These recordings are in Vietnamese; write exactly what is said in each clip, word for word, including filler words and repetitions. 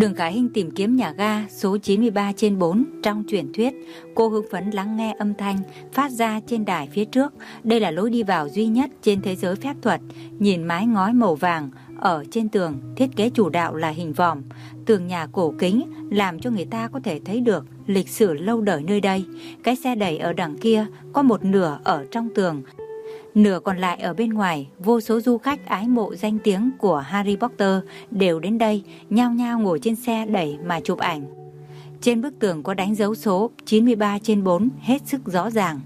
Đường Khải Hinh tìm kiếm nhà ga số chín mươi ba trên bốn trong truyền thuyết. Cô hưng phấn lắng nghe âm thanh phát ra trên đài phía trước. Đây là lối đi vào duy nhất trên thế giới phép thuật. Nhìn mái ngói màu vàng ở trên tường, thiết kế chủ đạo là hình vòm. Tường nhà cổ kính làm cho người ta có thể thấy được lịch sử lâu đời nơi đây. Cái xe đẩy ở đằng kia có một nửa ở trong tường, nửa còn lại ở bên ngoài. Vô số du khách ái mộ danh tiếng của Harry Potter đều đến đây, nhao nhao ngồi trên xe đẩy mà chụp ảnh. Trên bức tường có đánh dấu số chín mươi ba trên bốn hết sức rõ ràng.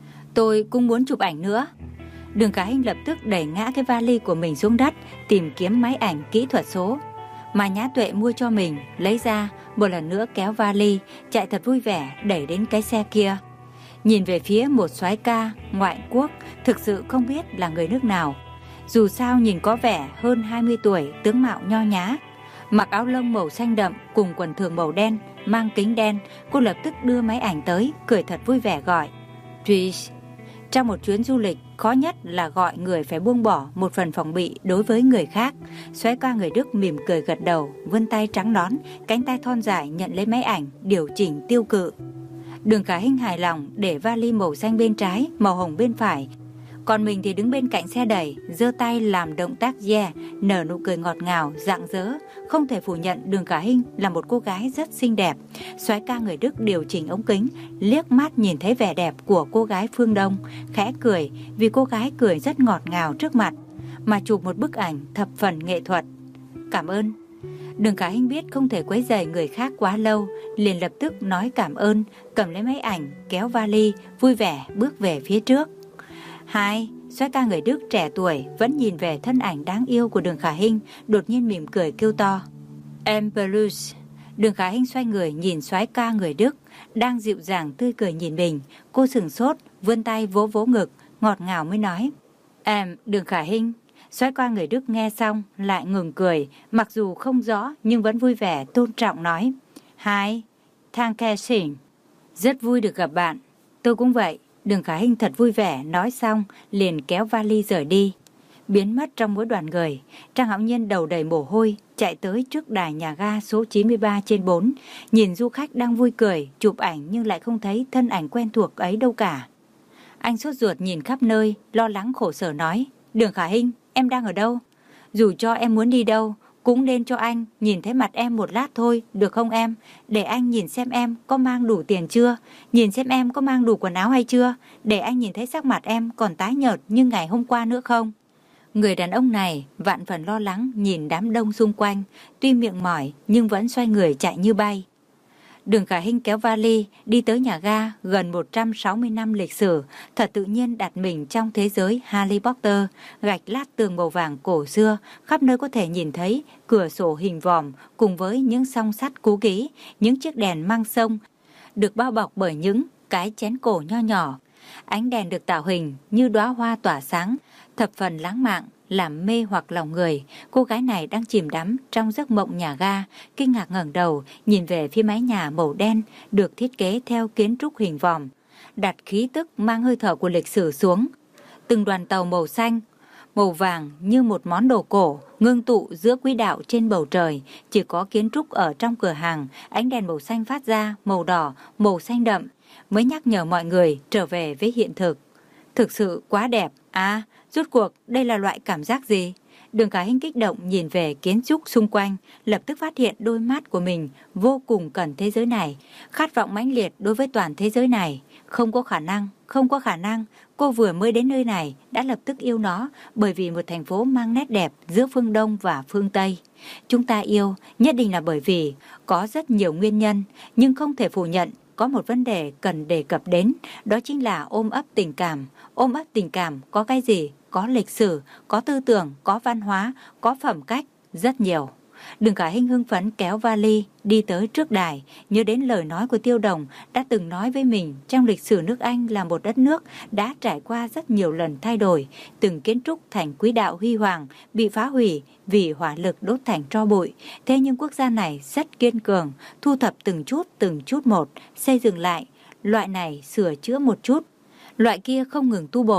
Tôi cũng muốn chụp ảnh nữa. Đường Khải Hinh lập tức đẩy ngã cái vali của mình xuống đất, tìm kiếm máy ảnh kỹ thuật số mà Nhã Tuệ mua cho mình, lấy ra, một lần nữa kéo vali, chạy thật vui vẻ đẩy đến cái xe kia. Nhìn về phía một soái ca ngoại quốc, thực sự không biết là người nước nào. Dù sao nhìn có vẻ hơn hai mươi tuổi, tướng mạo nho nhã, mặc áo lông màu xanh đậm cùng quần thường màu đen, mang kính đen. Cô lập tức đưa máy ảnh tới, cười thật vui vẻ gọi Trish. Trong một chuyến du lịch, khó nhất là gọi người phải buông bỏ một phần phòng bị đối với người khác. Soái ca người Đức mỉm cười gật đầu, vươn tay trắng nõn, cánh tay thon dài nhận lấy máy ảnh, điều chỉnh tiêu cự. Đường Khải Hinh hài lòng để vali màu xanh bên trái, màu hồng bên phải. Còn mình thì đứng bên cạnh xe đẩy, giơ tay làm động tác yeah, nở nụ cười ngọt ngào, rạng rỡ. Không thể phủ nhận Đường Khải Hinh là một cô gái rất xinh đẹp. Soái ca người Đức điều chỉnh ống kính, liếc mắt nhìn thấy vẻ đẹp của cô gái phương Đông, khẽ cười vì cô gái cười rất ngọt ngào trước mặt, mà chụp một bức ảnh thập phần nghệ thuật. Cảm ơn. Đường Khải Hinh biết không thể quấy rầy người khác quá lâu, liền lập tức nói cảm ơn, cầm lấy máy ảnh, kéo vali, vui vẻ bước về phía trước. Hai, soái ca người Đức trẻ tuổi vẫn nhìn về thân ảnh đáng yêu của Đường Khải Hinh, đột nhiên mỉm cười kêu to. Em Bruce. Đường Khải Hinh xoay người nhìn soái ca người Đức, đang dịu dàng tươi cười nhìn mình. Cô sửng sốt, vươn tay vỗ vỗ ngực, ngọt ngào mới nói. Em, Đường Khải Hinh. Soái ca người Đức nghe xong lại ngừng cười, mặc dù không rõ nhưng vẫn vui vẻ tôn trọng nói. Hai, Danke schön. Rất vui được gặp bạn. Tôi cũng vậy. Đường Khải Hinh thật vui vẻ, nói xong liền kéo vali rời đi, biến mất trong mỗi đoàn người. Trang Hạo Nhiên đầu đầy mồ hôi chạy tới trước đài nhà ga số chín mươi ba trên bốn, nhìn du khách đang vui cười chụp ảnh nhưng lại không thấy thân ảnh quen thuộc ấy đâu cả. Anh sốt ruột nhìn khắp nơi, lo lắng khổ sở nói. Đường Khải Hinh, em đang ở đâu? Dù cho em muốn đi đâu cũng nên cho anh nhìn thấy mặt em một lát thôi, được không em? Để anh nhìn xem em có mang đủ tiền chưa, nhìn xem em có mang đủ quần áo hay chưa, để anh nhìn thấy sắc mặt em còn tái nhợt như ngày hôm qua nữa không? Người đàn ông này vạn phần lo lắng nhìn đám đông xung quanh, tuy miệng mỏi nhưng vẫn xoay người chạy như bay. Đường Khải Hinh kéo vali đi tới nhà ga gần một trăm sáu mươi năm lịch sử, thật tự nhiên đặt mình trong thế giới Harry Potter. Gạch lát tường màu vàng cổ xưa, khắp nơi có thể nhìn thấy cửa sổ hình vòm cùng với những song sắt cũ kỹ, những chiếc đèn mang sông được bao bọc bởi những cái chén cổ nho nhỏ. Ánh đèn được tạo hình như đóa hoa tỏa sáng, thập phần lãng mạn, làm mê hoặc lòng người. Cô gái này đang chìm đắm trong giấc mộng nhà ga, kinh ngạc ngẩng đầu nhìn về phía mái nhà màu đen được thiết kế theo kiến trúc hình vòm, đặt khí tức mang hơi thở của lịch sử xuống. Từng đoàn tàu màu xanh, màu vàng như một món đồ cổ ngưng tụ giữa quỹ đạo trên bầu trời. Chỉ có kiến trúc ở trong cửa hàng, ánh đèn màu xanh phát ra màu đỏ, màu xanh đậm mới nhắc nhở mọi người trở về với hiện thực. Thực sự quá đẹp. À, rốt cuộc đây là loại cảm giác gì? Đường Khải Hinh kích động nhìn về kiến trúc xung quanh, lập tức phát hiện đôi mắt của mình vô cùng cần thế giới này, khát vọng mãnh liệt đối với toàn thế giới này. Không có khả năng, không có khả năng, cô vừa mới đến nơi này đã lập tức yêu nó, bởi vì một thành phố mang nét đẹp giữa phương Đông và phương Tây. Chúng ta yêu nhất định là bởi vì có rất nhiều nguyên nhân, nhưng không thể phủ nhận có một vấn đề cần đề cập đến, đó chính là ôm ấp tình cảm. Ôm ấp tình cảm có cái gì? Có lịch sử, có tư tưởng, có văn hóa, có phẩm cách, rất nhiều. Đường Khải Hinh hưng phấn kéo vali đi tới trước đài, nhớ đến lời nói của Tiêu Đồng đã từng nói với mình, trong lịch sử nước Anh là một đất nước đã trải qua rất nhiều lần thay đổi, từng kiến trúc thành quỹ đạo huy hoàng bị phá hủy vì hỏa lực đốt thành tro bụi. Thế nhưng quốc gia này rất kiên cường, thu thập từng chút từng chút một, xây dựng lại, loại này sửa chữa một chút, loại kia không ngừng tu bổ,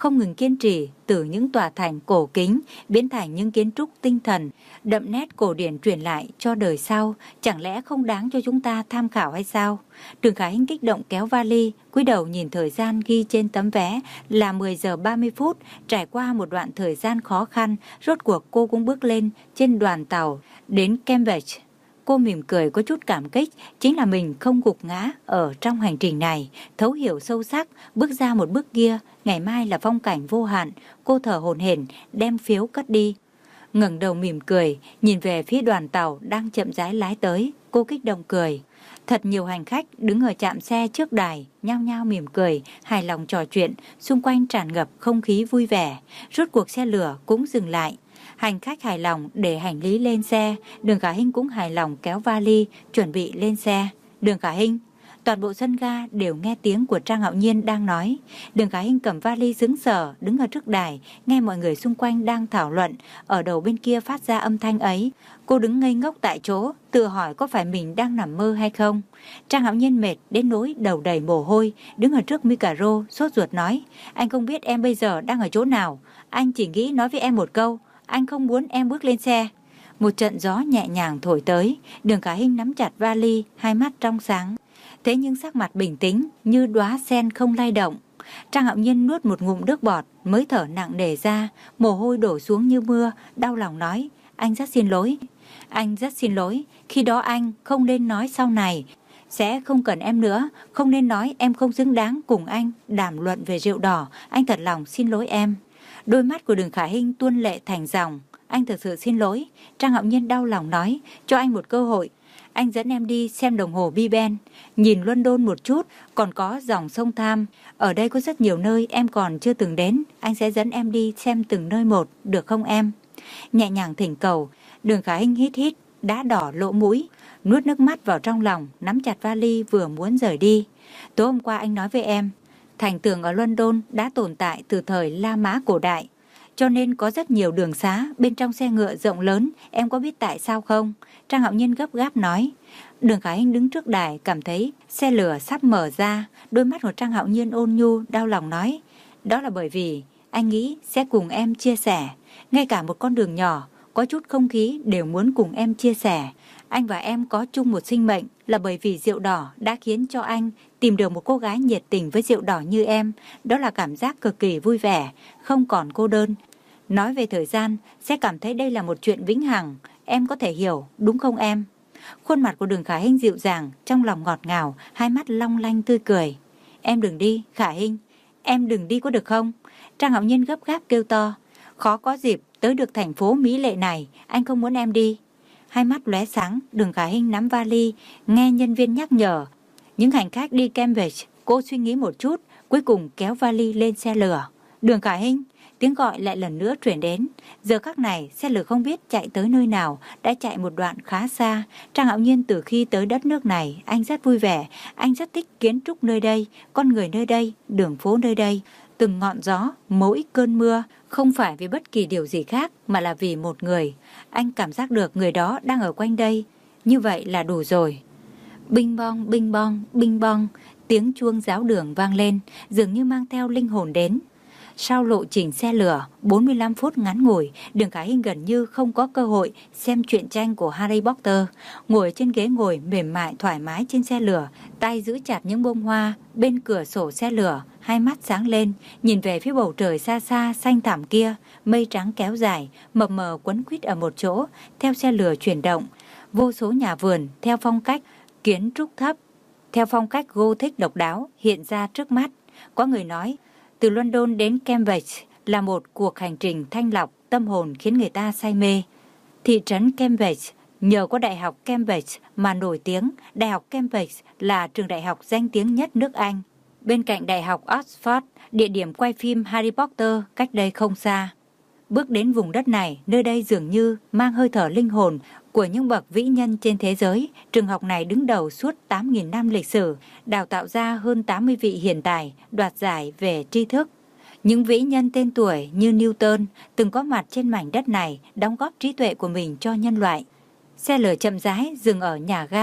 không ngừng kiên trì từ những tòa thành cổ kính biến thành những kiến trúc tinh thần, đậm nét cổ điển truyền lại cho đời sau, chẳng lẽ không đáng cho chúng ta tham khảo hay sao? Đường Khả Hinh kích động kéo vali, cúi đầu nhìn thời gian ghi trên tấm vé là mười giờ ba mươi phút, trải qua một đoạn thời gian khó khăn, rốt cuộc cô cũng bước lên trên đoàn tàu đến Cambridge. Cô mỉm cười có chút cảm kích, chính là mình không gục ngã ở trong hành trình này, thấu hiểu sâu sắc, bước ra một bước kia, ngày mai là phong cảnh vô hạn. Cô thở hổn hển, đem phiếu cất đi, ngẩng đầu mỉm cười, nhìn về phía đoàn tàu đang chậm rãi lái tới, cô kích động cười. Thật nhiều hành khách đứng ở trạm xe trước đài, nhao nhao mỉm cười, hài lòng trò chuyện, xung quanh tràn ngập không khí vui vẻ. Rốt cuộc xe lửa cũng dừng lại. Hành khách hài lòng để hành lý lên xe, Đường Khả Hinh cũng hài lòng kéo vali, chuẩn bị lên xe. Đường Khả Hinh, toàn bộ sân ga đều nghe tiếng của Trang Hạo Nhiên đang nói. Đường Khả Hinh cầm vali sững sờ, đứng ở trước đài, nghe mọi người xung quanh đang thảo luận, ở đầu bên kia phát ra âm thanh ấy. Cô đứng ngây ngốc tại chỗ, tự hỏi có phải mình đang nằm mơ hay không. Trang Hạo Nhiên mệt đến nỗi đầu đầy mồ hôi, đứng ở trước micro, sốt ruột nói, anh không biết em bây giờ đang ở chỗ nào, anh chỉ nghĩ nói với em một câu, anh không muốn em bước lên xe. Một trận gió nhẹ nhàng thổi tới, Đường Khả Hinh nắm chặt vali, hai mắt trong sáng. Thế nhưng sắc mặt bình tĩnh như đóa sen không lay động. Trang Hạo Nhiên nuốt một ngụm nước bọt mới thở nặng nề ra, mồ hôi đổ xuống như mưa, đau lòng nói, anh rất xin lỗi. Anh rất xin lỗi, khi đó anh không nên nói sau này sẽ không cần em nữa, không nên nói em không xứng đáng cùng anh đàm luận về rượu đỏ, anh thật lòng xin lỗi em. Đôi mắt của Đường Khả Hinh tuôn lệ thành dòng, anh thật sự xin lỗi. Trang Hạo Nhiên đau lòng nói, cho anh một cơ hội, anh dẫn em đi xem đồng hồ Big Ben, nhìn London một chút, còn có dòng sông Tham. Ở đây có rất nhiều nơi em còn chưa từng đến, anh sẽ dẫn em đi xem từng nơi một, được không em? Nhẹ nhàng thỉnh cầu. Đường Khả Hinh hít hít, đã đỏ lỗ mũi, nuốt nước mắt vào trong lòng, nắm chặt vali vừa muốn rời đi. Tối hôm qua anh nói với em, thành tường ở London đã tồn tại từ thời La Mã cổ đại, cho nên có rất nhiều đường xá bên trong xe ngựa rộng lớn, em có biết tại sao không? Trang Hạo Nhiên gấp gáp nói. Đường Khả Hinh đứng trước đài cảm thấy xe lửa sắp mở ra, đôi mắt của Trang Hạo Nhiên ôn nhu đau lòng nói, đó là bởi vì anh nghĩ sẽ cùng em chia sẻ, ngay cả một con đường nhỏ, có chút không khí đều muốn cùng em chia sẻ. Anh và em có chung một sinh mệnh là bởi vì rượu đỏ đã khiến cho anh tìm được một cô gái nhiệt tình với rượu đỏ như em. Đó là cảm giác cực kỳ vui vẻ, không còn cô đơn. Nói về thời gian, sẽ cảm thấy đây là một chuyện vĩnh hằng. Em có thể hiểu, đúng không em? Khuôn mặt của Đường Khả Hinh dịu dàng, trong lòng ngọt ngào, hai mắt long lanh tươi cười. Em đừng đi, Khả Hinh. Em đừng đi có được không? Trang Hạo Nhiên gấp gáp kêu to. Khó có dịp tới được thành phố mỹ lệ này, anh không muốn em đi. Hai mắt lóe sáng, Đường Khả Hinh nắm vali, nghe nhân viên nhắc nhở. Những hành khách đi Cambridge, cô suy nghĩ một chút, cuối cùng kéo vali lên xe lửa. Đường Khả Hinh, tiếng gọi lại lần nữa truyền đến. Giờ khắc này, xe lửa không biết chạy tới nơi nào, đã chạy một đoạn khá xa. Trang Hạo Nhiên từ khi tới đất nước này, anh rất vui vẻ, anh rất thích kiến trúc nơi đây, con người nơi đây, đường phố nơi đây. Từng ngọn gió, mỗi cơn mưa, không phải vì bất kỳ điều gì khác mà là vì một người. Anh cảm giác được người đó đang ở quanh đây, như vậy là đủ rồi. Binh bong, binh bong, binh bong, tiếng chuông giáo đường vang lên, dường như mang theo linh hồn đến. Sau lộ trình xe lửa bốn mươi lăm phút ngắn ngủi, Đường Khả Hinh gần như không có cơ hội xem truyện tranh của Harry Potter. Ngồi trên ghế ngồi mềm mại thoải mái trên xe lửa, tay giữ chặt những bông hoa bên cửa sổ xe lửa, hai mắt sáng lên, nhìn về phía bầu trời xa xa xanh thẳm kia, mây trắng kéo dài, mập mờ quấn quýt ở một chỗ, theo xe lửa chuyển động. Vô số nhà vườn theo phong cách kiến trúc thấp, theo phong cách Gothic độc đáo hiện ra trước mắt. Có người nói, từ London đến Cambridge là một cuộc hành trình thanh lọc tâm hồn khiến người ta say mê. Thị trấn Cambridge nhờ có Đại học Cambridge mà nổi tiếng. Đại học Cambridge là trường đại học danh tiếng nhất nước Anh. Bên cạnh Đại học Oxford, địa điểm quay phim Harry Potter cách đây không xa. Bước đến vùng đất này, nơi đây dường như mang hơi thở linh hồn của những bậc vĩ nhân trên thế giới. Trường học này đứng đầu suốt tám nghìn năm lịch sử, đào tạo ra hơn tám mươi vị hiền tài, đoạt giải về tri thức. Những vĩ nhân tên tuổi như Newton từng có mặt trên mảnh đất này, đóng góp trí tuệ của mình cho nhân loại. Xe lửa chậm rãi dừng ở nhà ga,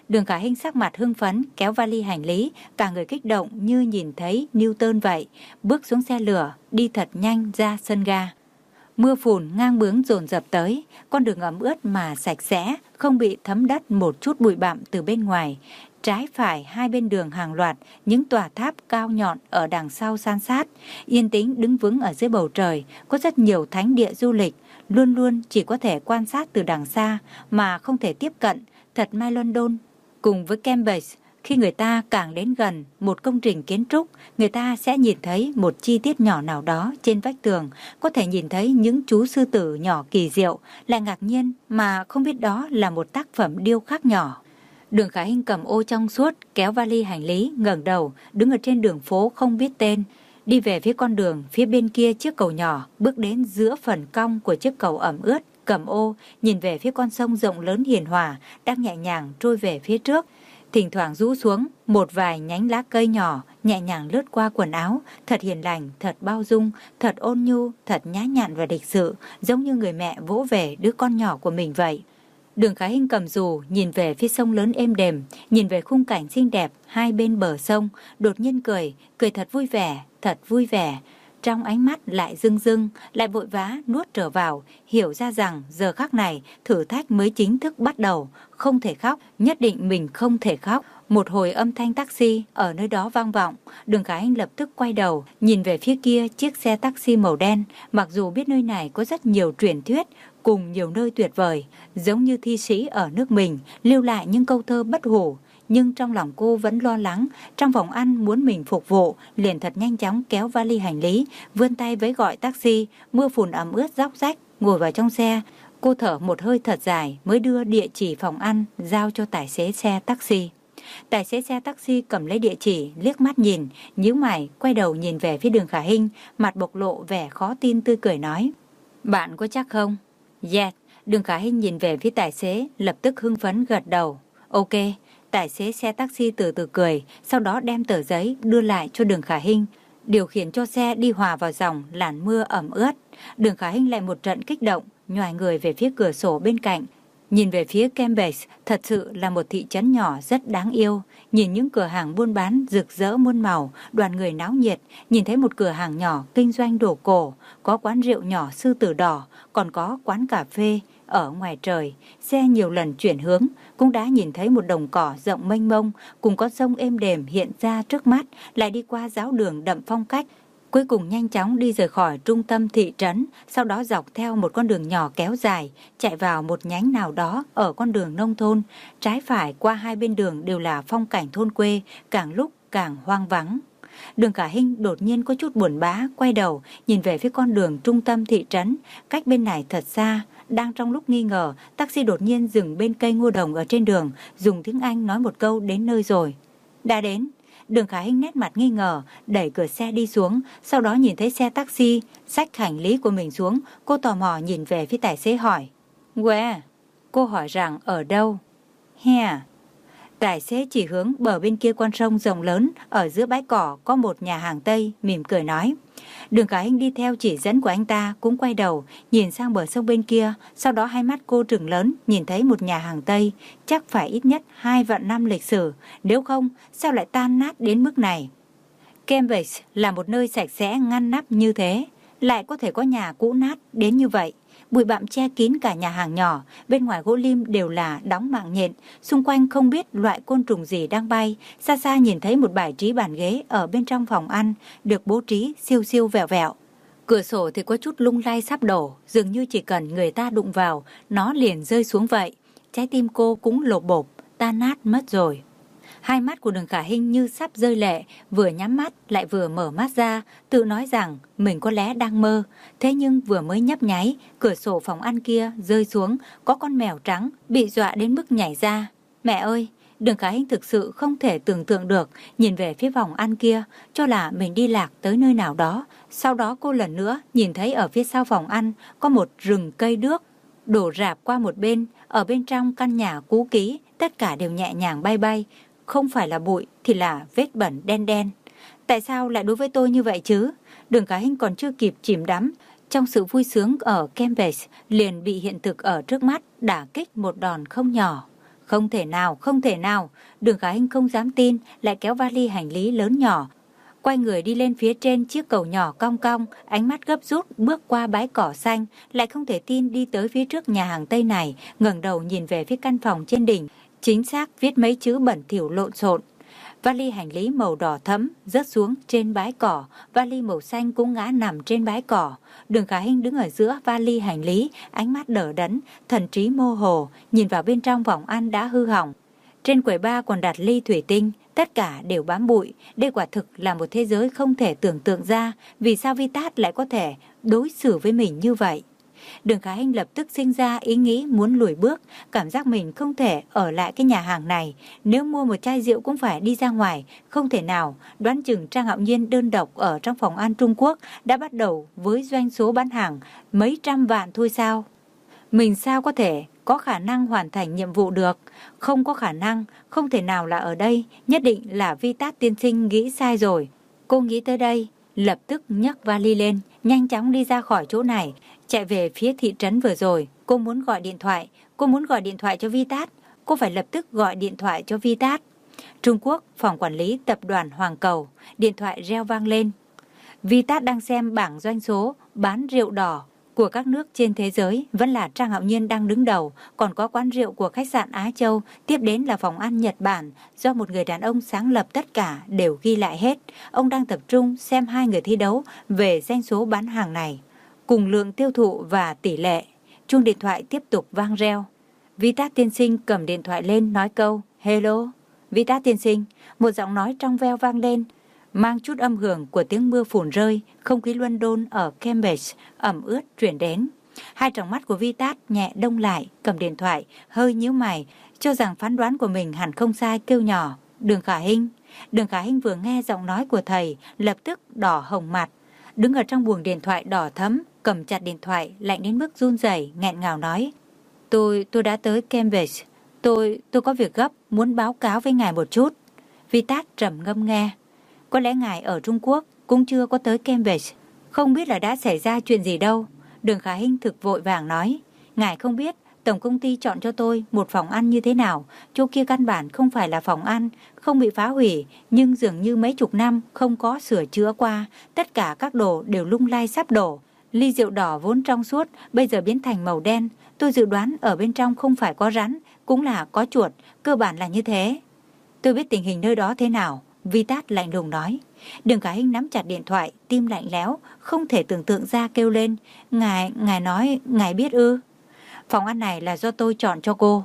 Đường Khả Hinh sắc mặt hưng phấn, kéo vali hành lý, cả người kích động như nhìn thấy Newton vậy, bước xuống xe lửa, đi thật nhanh ra sân ga. Mưa phùn ngang bướng dồn dập tới, con đường ẩm ướt mà sạch sẽ, không bị thấm đất một chút bụi bặm từ bên ngoài. Trái phải hai bên đường hàng loạt, những tòa tháp cao nhọn ở đằng sau san sát, yên tĩnh đứng vững ở dưới bầu trời, có rất nhiều thánh địa du lịch, luôn luôn chỉ có thể quan sát từ đằng xa mà không thể tiếp cận, thật may London. Cùng với Cambridge, khi người ta càng đến gần một công trình kiến trúc, người ta sẽ nhìn thấy một chi tiết nhỏ nào đó trên vách tường, có thể nhìn thấy những chú sư tử nhỏ kỳ diệu, lại ngạc nhiên mà không biết đó là một tác phẩm điêu khắc nhỏ. Đường Khả Hinh cầm ô trong suốt, kéo vali hành lý, ngẩng đầu, đứng ở trên đường phố không biết tên, đi về phía con đường, phía bên kia chiếc cầu nhỏ, bước đến giữa phần cong của chiếc cầu ẩm ướt, cầm ô, nhìn về phía con sông rộng lớn hiền hòa, đang nhẹ nhàng trôi về phía trước. Thỉnh thoảng rũ xuống, một vài nhánh lá cây nhỏ, nhẹ nhàng lướt qua quần áo, thật hiền lành, thật bao dung, thật ôn nhu, thật nhã nhặn và lịch sự, giống như người mẹ vỗ về đứa con nhỏ của mình vậy. Đường Khả Hinh cầm dù, nhìn về phía sông lớn êm đềm, nhìn về khung cảnh xinh đẹp hai bên bờ sông, đột nhiên cười, cười thật vui vẻ, thật vui vẻ. Trong ánh mắt lại rưng rưng, lại vội vã nuốt trở vào, hiểu ra rằng giờ khắc này thử thách mới chính thức bắt đầu, không thể khóc, nhất định mình không thể khóc. Một hồi âm thanh taxi ở nơi đó vang vọng, Đường Khả Hinh lập tức quay đầu, nhìn về phía kia chiếc xe taxi màu đen, mặc dù biết nơi này có rất nhiều truyền thuyết, cùng nhiều nơi tuyệt vời, giống như thi sĩ ở nước mình, lưu lại những câu thơ bất hủ. Nhưng trong lòng cô vẫn lo lắng, trong phòng ăn muốn mình phục vụ, liền thật nhanh chóng kéo vali hành lý, vươn tay với gọi taxi, mưa phùn ẩm ướt róc rách, ngồi vào trong xe. Cô thở một hơi thật dài mới đưa địa chỉ phòng ăn, giao cho tài xế xe taxi. Tài xế xe taxi cầm lấy địa chỉ, liếc mắt nhìn, nhíu mày, quay đầu nhìn về phía Đường Khả Hinh, mặt bộc lộ vẻ khó tin tươi cười nói. Bạn có chắc không? Yes. Đường Khả Hinh nhìn về phía tài xế, lập tức hưng phấn gật đầu. Ok. Tài xế xe taxi từ từ cười, sau đó đem tờ giấy đưa lại cho Đường Khả Hinh, điều khiển cho xe đi hòa vào dòng làn mưa ẩm ướt. Đường Khả Hinh lại một trận kích động, nhoài người về phía cửa sổ bên cạnh. Nhìn về phía Cambridge, thật sự là một thị trấn nhỏ rất đáng yêu. Nhìn những cửa hàng buôn bán rực rỡ muôn màu, đoàn người náo nhiệt, nhìn thấy một cửa hàng nhỏ kinh doanh đồ cổ, có quán rượu nhỏ sư tử đỏ, còn có quán cà phê ở ngoài trời. Xe nhiều lần chuyển hướng, cũng đã nhìn thấy một đồng cỏ rộng mênh mông, cùng con sông êm đềm hiện ra trước mắt, lại đi qua giáo đường đậm phong cách. Cuối cùng nhanh chóng đi rời khỏi trung tâm thị trấn, sau đó dọc theo một con đường nhỏ kéo dài, chạy vào một nhánh nào đó ở con đường nông thôn. Trái phải qua hai bên đường đều là phong cảnh thôn quê, càng lúc càng hoang vắng. Đường Khả Hinh đột nhiên có chút buồn bã, quay đầu, nhìn về phía con đường trung tâm thị trấn, cách bên này thật xa. Đang trong lúc nghi ngờ, taxi đột nhiên dừng bên cây ngô đồng ở trên đường, dùng tiếng Anh nói một câu đến nơi rồi. Đã đến. Đường Khả Hinh nét mặt nghi ngờ, đẩy cửa xe đi xuống, sau đó nhìn thấy xe taxi, xách hành lý của mình xuống, cô tò mò nhìn về phía tài xế hỏi. Where? Cô hỏi rằng ở đâu? Here. Tài xế chỉ hướng bờ bên kia con sông rộng lớn, ở giữa bãi cỏ có một nhà hàng Tây, mỉm cười nói. Đường Khả Hinh đi theo chỉ dẫn của anh ta, cũng quay đầu, nhìn sang bờ sông bên kia, sau đó hai mắt cô trừng lớn, nhìn thấy một nhà hàng Tây, chắc phải ít nhất hai vạn năm lịch sử, nếu không, sao lại tan nát đến mức này. Cambridge là một nơi sạch sẽ ngăn nắp như thế, lại có thể có nhà cũ nát đến như vậy. Bụi bặm che kín cả nhà hàng nhỏ, bên ngoài gỗ lim đều là đóng mạng nhện, xung quanh không biết loại côn trùng gì đang bay. Xa xa nhìn thấy một bài trí bàn ghế ở bên trong phòng ăn, được bố trí siêu siêu vẹo vẹo. Cửa sổ thì có chút lung lay sắp đổ, dường như chỉ cần người ta đụng vào, nó liền rơi xuống vậy. Trái tim cô cũng lột bột, tan nát mất rồi. Hai mắt của Đường Khả Hinh như sắp rơi lệ, vừa nhắm mắt lại vừa mở mắt ra, tự nói rằng mình có lẽ đang mơ. Thế nhưng vừa mới nhấp nháy, cửa sổ phòng ăn kia rơi xuống, có con mèo trắng bị dọa đến mức nhảy ra. Mẹ ơi! Đường Khả Hinh thực sự không thể tưởng tượng được, nhìn về phía phòng ăn kia, cho là mình đi lạc tới nơi nào đó. Sau đó cô lần nữa nhìn thấy ở phía sau phòng ăn có một rừng cây đước, đổ rạp qua một bên, ở bên trong căn nhà cũ kỹ, tất cả đều nhẹ nhàng bay bay. Không phải là bụi thì là vết bẩn đen đen. Tại sao lại đối với tôi như vậy chứ? Đường Khả Hinh còn chưa kịp chìm đắm trong sự vui sướng ở Cambridge, liền bị hiện thực ở trước mắt đả kích một đòn không nhỏ. Không thể nào, không thể nào. Đường Khả Hinh không dám tin, lại kéo vali hành lý lớn nhỏ, quay người đi lên phía trên chiếc cầu nhỏ cong cong, ánh mắt gấp rút bước qua bãi cỏ xanh, lại không thể tin đi tới phía trước nhà hàng Tây này, ngẩng đầu nhìn về phía căn phòng trên đỉnh, chính xác viết mấy chữ bẩn thỉu lộn xộn. Vali hành lý màu đỏ thẫm rớt xuống trên bãi cỏ, vali màu xanh cũng ngã nằm trên bãi cỏ. Đường Khả Hinh đứng ở giữa vali hành lý, ánh mắt đờ đẫn, thần trí mơ hồ, nhìn vào bên trong phòng ăn đã hư hỏng. Trên quầy bar còn đặt ly thủy tinh, tất cả đều bám bụi. Đây quả thực là một thế giới không thể tưởng tượng ra, vì sao Vitat lại có thể đối xử với mình như vậy. Đường Khả Hinh lập tức sinh ra ý nghĩ muốn lùi bước, cảm giác mình không thể ở lại cái nhà hàng này. Nếu mua một chai rượu cũng phải đi ra ngoài, không thể nào. Đoán chừng Trang Hạo Nhiên đơn độc ở trong phòng ăn Trung Quốc đã bắt đầu với doanh số bán hàng mấy trăm vạn thôi sao? Mình sao có thể có khả năng hoàn thành nhiệm vụ được? Không có khả năng, không thể nào là ở đây, nhất định là Vitat tiên sinh nghĩ sai rồi. Cô nghĩ tới đây, lập tức nhấc vali lên, nhanh chóng đi ra khỏi chỗ này, chạy về phía thị trấn vừa rồi. Cô muốn gọi điện thoại, cô muốn gọi điện thoại cho Vitat, cô phải lập tức gọi điện thoại cho Vitat. Trung Quốc, phòng quản lý tập đoàn Hoàng Cầu, điện thoại reo vang lên. Vitat đang xem bảng doanh số bán rượu đỏ của các nước trên thế giới, vẫn là Trang Hạo Nhiên đang đứng đầu, còn có quán rượu của khách sạn Á Châu, tiếp đến là phòng ăn Nhật Bản, do một người đàn ông sáng lập, tất cả đều ghi lại hết. Ông đang tập trung xem hai người thi đấu về doanh số bán hàng này, cùng lượng tiêu thụ và tỷ lệ. Chuông điện thoại tiếp tục vang reo. Vitat tiên sinh cầm điện thoại lên nói câu hello. Vitat tiên sinh, một giọng nói trong veo vang lên, mang chút âm hưởng của tiếng mưa phùn rơi. Không khí London ở Cambridge ẩm ướt truyền đến. Hai tròng mắt của Vitat nhẹ đông lại, cầm điện thoại hơi nhíu mày, cho rằng phán đoán của mình hẳn không sai, kêu nhỏ Đường Khả Hinh. Đường Khả Hinh vừa nghe giọng nói của thầy lập tức đỏ hồng mặt, đứng ở trong buồng điện thoại đỏ thẫm, cầm chặt điện thoại lạnh đến mức run rẩy, nghẹn ngào nói: Tôi, tôi đã tới Cambridge. Tôi, tôi có việc gấp, muốn báo cáo với ngài một chút. Vitat trầm ngâm nghe. Có lẽ ngài ở Trung Quốc cũng chưa có tới Cambridge, không biết là đã xảy ra chuyện gì đâu. Đường Khả Hinh thực vội vàng nói: Ngài không biết tổng công ty chọn cho tôi một phòng ăn như thế nào. Chỗ kia căn bản không phải là phòng ăn, không bị phá hủy, nhưng dường như mấy chục năm không có sửa chữa qua, tất cả các đồ đều lung lay sắp đổ. Ly rượu đỏ vốn trong suốt bây giờ biến thành màu đen. Tôi dự đoán ở bên trong không phải có rắn, cũng là có chuột, cơ bản là như thế. Tôi biết tình hình nơi đó thế nào, Vitat lạnh lùng nói. Đường Khả Hinh nắm chặt điện thoại, tim lạnh lẽo, không thể tưởng tượng ra, kêu lên: Ngài, ngài nói, ngài biết ư? Phòng ăn này là do tôi chọn cho cô.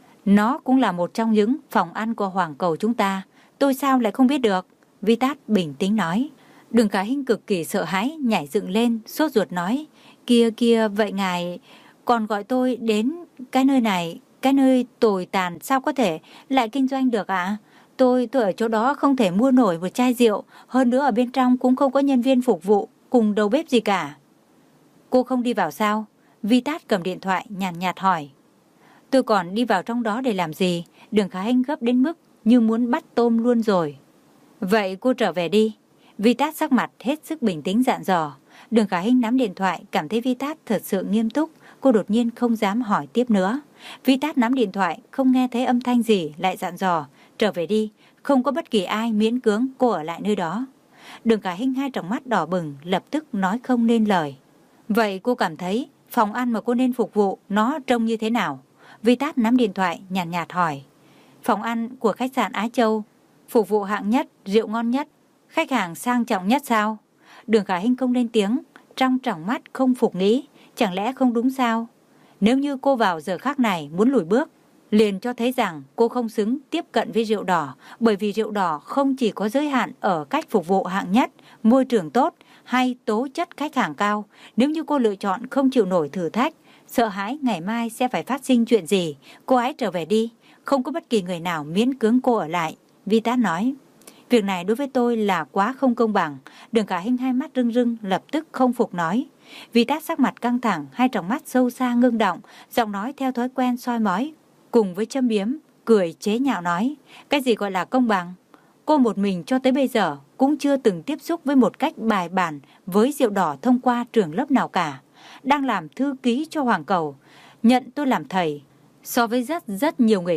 Nó cũng là một trong những phòng ăn của Hoàng Cầu chúng ta. Tôi sao lại không biết được? Vitat bình tĩnh nói. Đường Khả Hinh cực kỳ sợ hãi, nhảy dựng lên, sốt ruột nói: Kia kia, vậy ngài còn gọi tôi đến cái nơi này, cái nơi tồi tàn, sao có thể lại kinh doanh được ạ? À? Tôi, tôi ở chỗ đó không thể mua nổi một chai rượu, hơn nữa ở bên trong cũng không có nhân viên phục vụ, cùng đầu bếp gì cả. Cô không đi vào sao? Vitat cầm điện thoại nhàn nhạt, nhạt hỏi. Tôi còn đi vào trong đó để làm gì? Đường Khả Hinh gấp đến mức như muốn bắt tôm luôn rồi. Vậy cô trở về đi. Vitat sắc mặt hết sức bình tĩnh dặn dò. Đường Khả Hinh nắm điện thoại, cảm thấy Vitat thật sự nghiêm túc. Cô đột nhiên không dám hỏi tiếp nữa. Vitat nắm điện thoại, không nghe thấy âm thanh gì, lại dặn dò: Trở về đi, không có bất kỳ ai miễn cưỡng cô ở lại nơi đó. Đường Khả Hinh hai tròng mắt đỏ bừng, lập tức nói không nên lời. Vậy cô cảm thấy phòng ăn mà cô nên phục vụ nó trông như thế nào? Vitat nắm điện thoại nhàn nhạt, nhạt hỏi. Phòng ăn của khách sạn Á Châu, phục vụ hạng nhất, rượu ngon nhất, khách hàng sang trọng nhất sao? Đường Khả Hinh không lên tiếng, trong tròng mắt không phục nghĩ, chẳng lẽ không đúng sao? Nếu như cô vào giờ khắc này muốn lùi bước, liền cho thấy rằng cô không xứng tiếp cận với rượu đỏ, bởi vì rượu đỏ không chỉ có giới hạn ở cách phục vụ hạng nhất, môi trường tốt hay tố chất khách hàng cao. Nếu như cô lựa chọn không chịu nổi thử thách, sợ hãi ngày mai sẽ phải phát sinh chuyện gì, cô hãy trở về đi, không có bất kỳ người nào miễn cưỡng cô ở lại. Vitat nói. Việc này đối với tôi là quá không công bằng. Đường Khả Hinh hai mắt rưng rưng, lập tức không phục nói. Vitat sắc mặt căng thẳng, hai tròng mắt sâu xa ngưng động, giọng nói theo thói quen soi mói, cùng với châm biếm, cười chế nhạo nói: Cái gì gọi là công bằng? Cô một mình cho tới bây giờ cũng chưa từng tiếp xúc với một cách bài bản với rượu đỏ thông qua trường lớp nào cả. Đang làm thư ký cho Hoàng Cầu, nhận tôi làm thầy. So với rất rất nhiều người khác,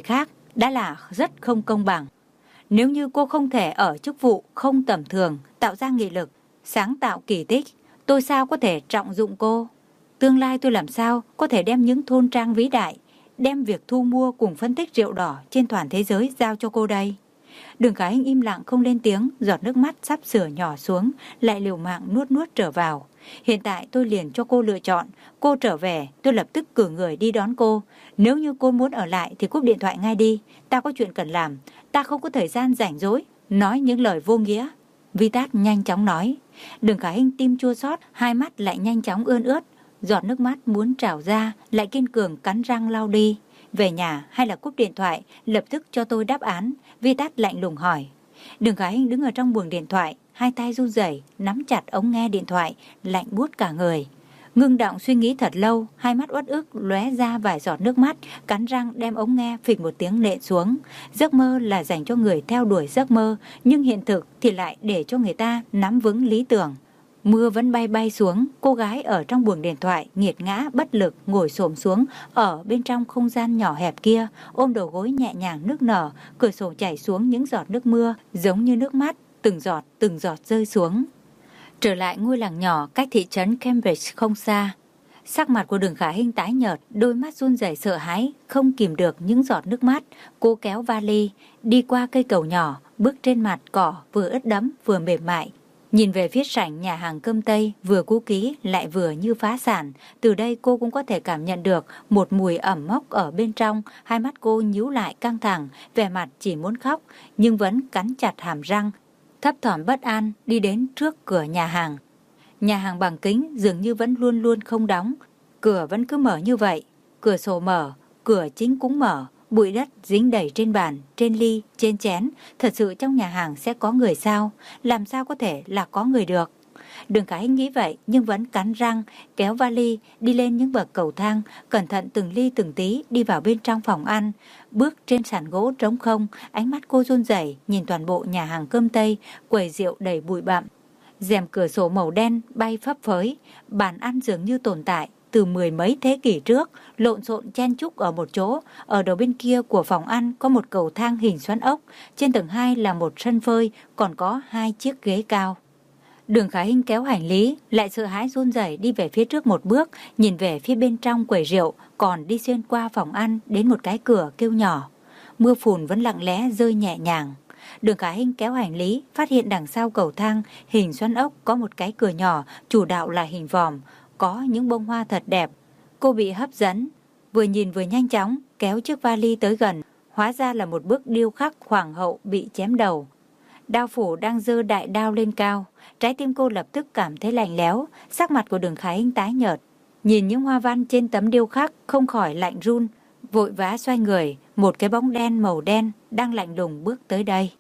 đã là rất không công bằng. Nếu như cô không thể ở chức vụ không tầm thường, tạo ra nghị lực, sáng tạo kỳ tích, tôi sao có thể trọng dụng cô? Tương lai tôi làm sao có thể đem những thôn trang vĩ đại, đem việc thu mua cùng phân tích rượu đỏ trên toàn thế giới giao cho cô đây? Đường Khả Hinh im lặng không lên tiếng, giọt nước mắt sắp sửa nhỏ xuống, lại liều mạng nuốt nuốt trở vào. Hiện tại tôi liền cho cô lựa chọn, cô trở về, tôi lập tức cử người đi đón cô. Nếu như cô muốn ở lại thì cúp điện thoại ngay đi, ta có chuyện cần làm, ta không có thời gian rảnh rỗi, nói những lời vô nghĩa. Vitat nhanh chóng nói. Đường Khả Hinh tim chua xót, hai mắt lại nhanh chóng ươn ướt, giọt nước mắt muốn trào ra, lại kiên cường cắn răng lau đi. Về nhà hay là cúp điện thoại, lập tức cho tôi đáp án, Vitat lạnh lùng hỏi. Đường Khả Hinh đứng ở trong buồng điện thoại, hai tay run rẩy nắm chặt ống nghe điện thoại, lạnh buốt cả người. Ngưng động suy nghĩ thật lâu, hai mắt uất ức lóe ra vài giọt nước mắt, cắn răng đem ống nghe phịch một tiếng nện xuống. Giấc mơ là dành cho người theo đuổi giấc mơ, nhưng hiện thực thì lại để cho người ta nắm vững lý tưởng. Mưa vẫn bay bay xuống, cô gái ở trong buồng điện thoại nghiệt ngã bất lực ngồi xổm xuống ở bên trong không gian nhỏ hẹp kia, ôm đầu gối nhẹ nhàng nức nở, cửa sổ chảy xuống những giọt nước mưa giống như nước mắt, từng giọt từng giọt rơi xuống. Trở lại ngôi làng nhỏ cách thị trấn Cambridge không xa, sắc mặt của Đường Khả Hinh tái nhợt, đôi mắt run rẩy sợ hãi, không kìm được những giọt nước mắt. Cô kéo vali đi qua cây cầu nhỏ, bước trên mặt cỏ vừa ướt đẫm vừa mềm mại. Nhìn về phía sảnh nhà hàng cơm Tây, vừa cũ kỹ lại vừa như phá sản. Từ đây cô cũng có thể cảm nhận được một mùi ẩm mốc ở bên trong. Hai mắt cô nhíu lại căng thẳng, vẻ mặt chỉ muốn khóc, nhưng vẫn cắn chặt hàm răng. Thấp thỏm bất an đi đến trước cửa nhà hàng. Nhà hàng bằng kính dường như vẫn luôn luôn không đóng. Cửa vẫn cứ mở như vậy. Cửa sổ mở, cửa chính cũng mở. Bụi đất dính đầy trên bàn, trên ly, trên chén. Thật sự trong nhà hàng sẽ có người sao? Làm sao có thể là có người được? Đường Khả Hinh nghĩ vậy nhưng vẫn cắn răng, kéo vali đi lên những bậc cầu thang, cẩn thận từng ly từng tí đi vào bên trong phòng ăn. Bước trên sàn gỗ trống không, ánh mắt cô run rẩy nhìn toàn bộ nhà hàng cơm Tây, quầy rượu đầy bụi bặm. Rèm cửa sổ màu đen bay phấp phới, bàn ăn dường như tồn tại từ mười mấy thế kỷ trước, lộn xộn chen chúc ở một chỗ. Ở đầu bên kia của phòng ăn có một cầu thang hình xoắn ốc, trên tầng hai là một sân phơi, còn có hai chiếc ghế cao. Đường Khả Hinh kéo hành lý, lại sợ hãi run rẩy đi về phía trước một bước, nhìn về phía bên trong quầy rượu, còn đi xuyên qua phòng ăn đến một cái cửa kêu nhỏ. Mưa phùn vẫn lặng lẽ rơi nhẹ nhàng. Đường Khả Hinh kéo hành lý, phát hiện đằng sau cầu thang hình xoắn ốc có một cái cửa nhỏ, chủ đạo là hình vòm, có những bông hoa thật đẹp. Cô bị hấp dẫn, vừa nhìn vừa nhanh chóng kéo chiếc vali tới gần, hóa ra là một bức điêu khắc hoàng hậu bị chém đầu. Đao phủ đang giơ đại đao lên cao, trái tim cô lập tức cảm thấy lạnh lẽo, sắc mặt của Đường Khả Hinh tái nhợt. Nhìn những hoa văn trên tấm điêu khắc không khỏi lạnh run, vội vã xoay người, một cái bóng đen màu đen đang lạnh lùng bước tới đây.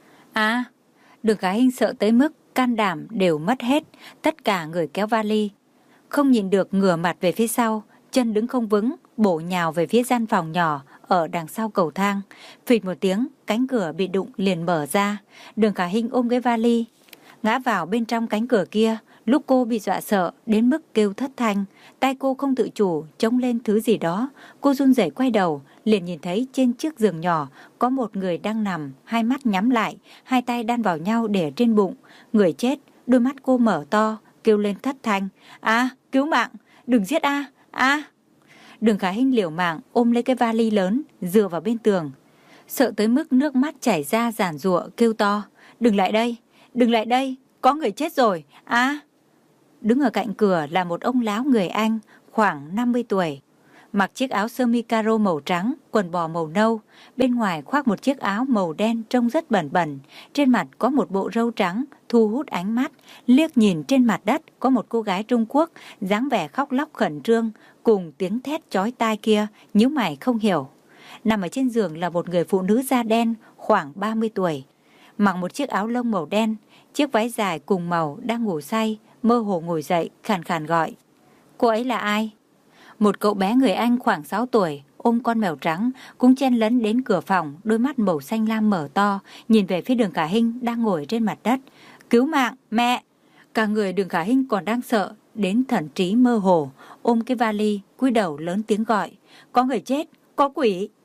À, Đường Khả Hinh sợ tới mức can đảm đều mất hết, tất cả người kéo vali không nhìn được ngửa mặt về phía sau, chân đứng không vững, bổ nhào về phía gian phòng nhỏ ở đằng sau cầu thang. Phịch một tiếng, cánh cửa bị đụng liền mở ra. Đường Khả Hinh ôm cái vali, ngã vào bên trong cánh cửa kia. Lúc cô bị dọa sợ đến mức kêu thất thanh, tay cô không tự chủ chống lên thứ gì đó. Cô run rẩy quay đầu, liền nhìn thấy trên chiếc giường nhỏ có một người đang nằm, hai mắt nhắm lại, hai tay đan vào nhau để trên bụng. Người chết, đôi mắt cô mở to, kêu lên thất thanh. À, cứu mạng, đừng giết a, a. Đường Khả Hinh liều mạng ôm lấy cái vali lớn, dựa vào bên tường, sợ tới mức nước mắt chảy ra giàn giụa kêu to. Đừng lại đây, đừng lại đây, có người chết rồi, a. Đứng ở cạnh cửa là một ông lão người Anh, khoảng năm mươi tuổi, mặc chiếc áo sơ mi caro màu trắng, quần bò màu nâu, bên ngoài khoác một chiếc áo màu đen trông rất bẩn bẩn, trên mặt có một bộ râu trắng thu hút ánh mắt. Liếc nhìn trên mặt đất có một cô gái Trung Quốc, dáng vẻ khóc lóc khẩn trương, cùng tiếng thét chói tai kia, nhíu mày không hiểu. Nằm ở trên giường là một người phụ nữ da đen, khoảng ba mươi tuổi, mặc một chiếc áo lông màu đen, chiếc váy dài cùng màu, đang ngủ say, mơ hồ ngồi dậy, khàn khàn gọi. Cô ấy là ai? Một cậu bé người Anh khoảng sáu tuổi, ôm con mèo trắng, cũng chen lấn đến cửa phòng, đôi mắt màu xanh lam mở to, nhìn về phía Đường Khả Hinh đang ngồi trên mặt đất. Cứu mạng, mẹ! Cả người Đường Khả Hinh còn đang sợ, đến thần trí mơ hồ, ôm cái vali, cúi đầu lớn tiếng gọi. Có người chết, có quỷ!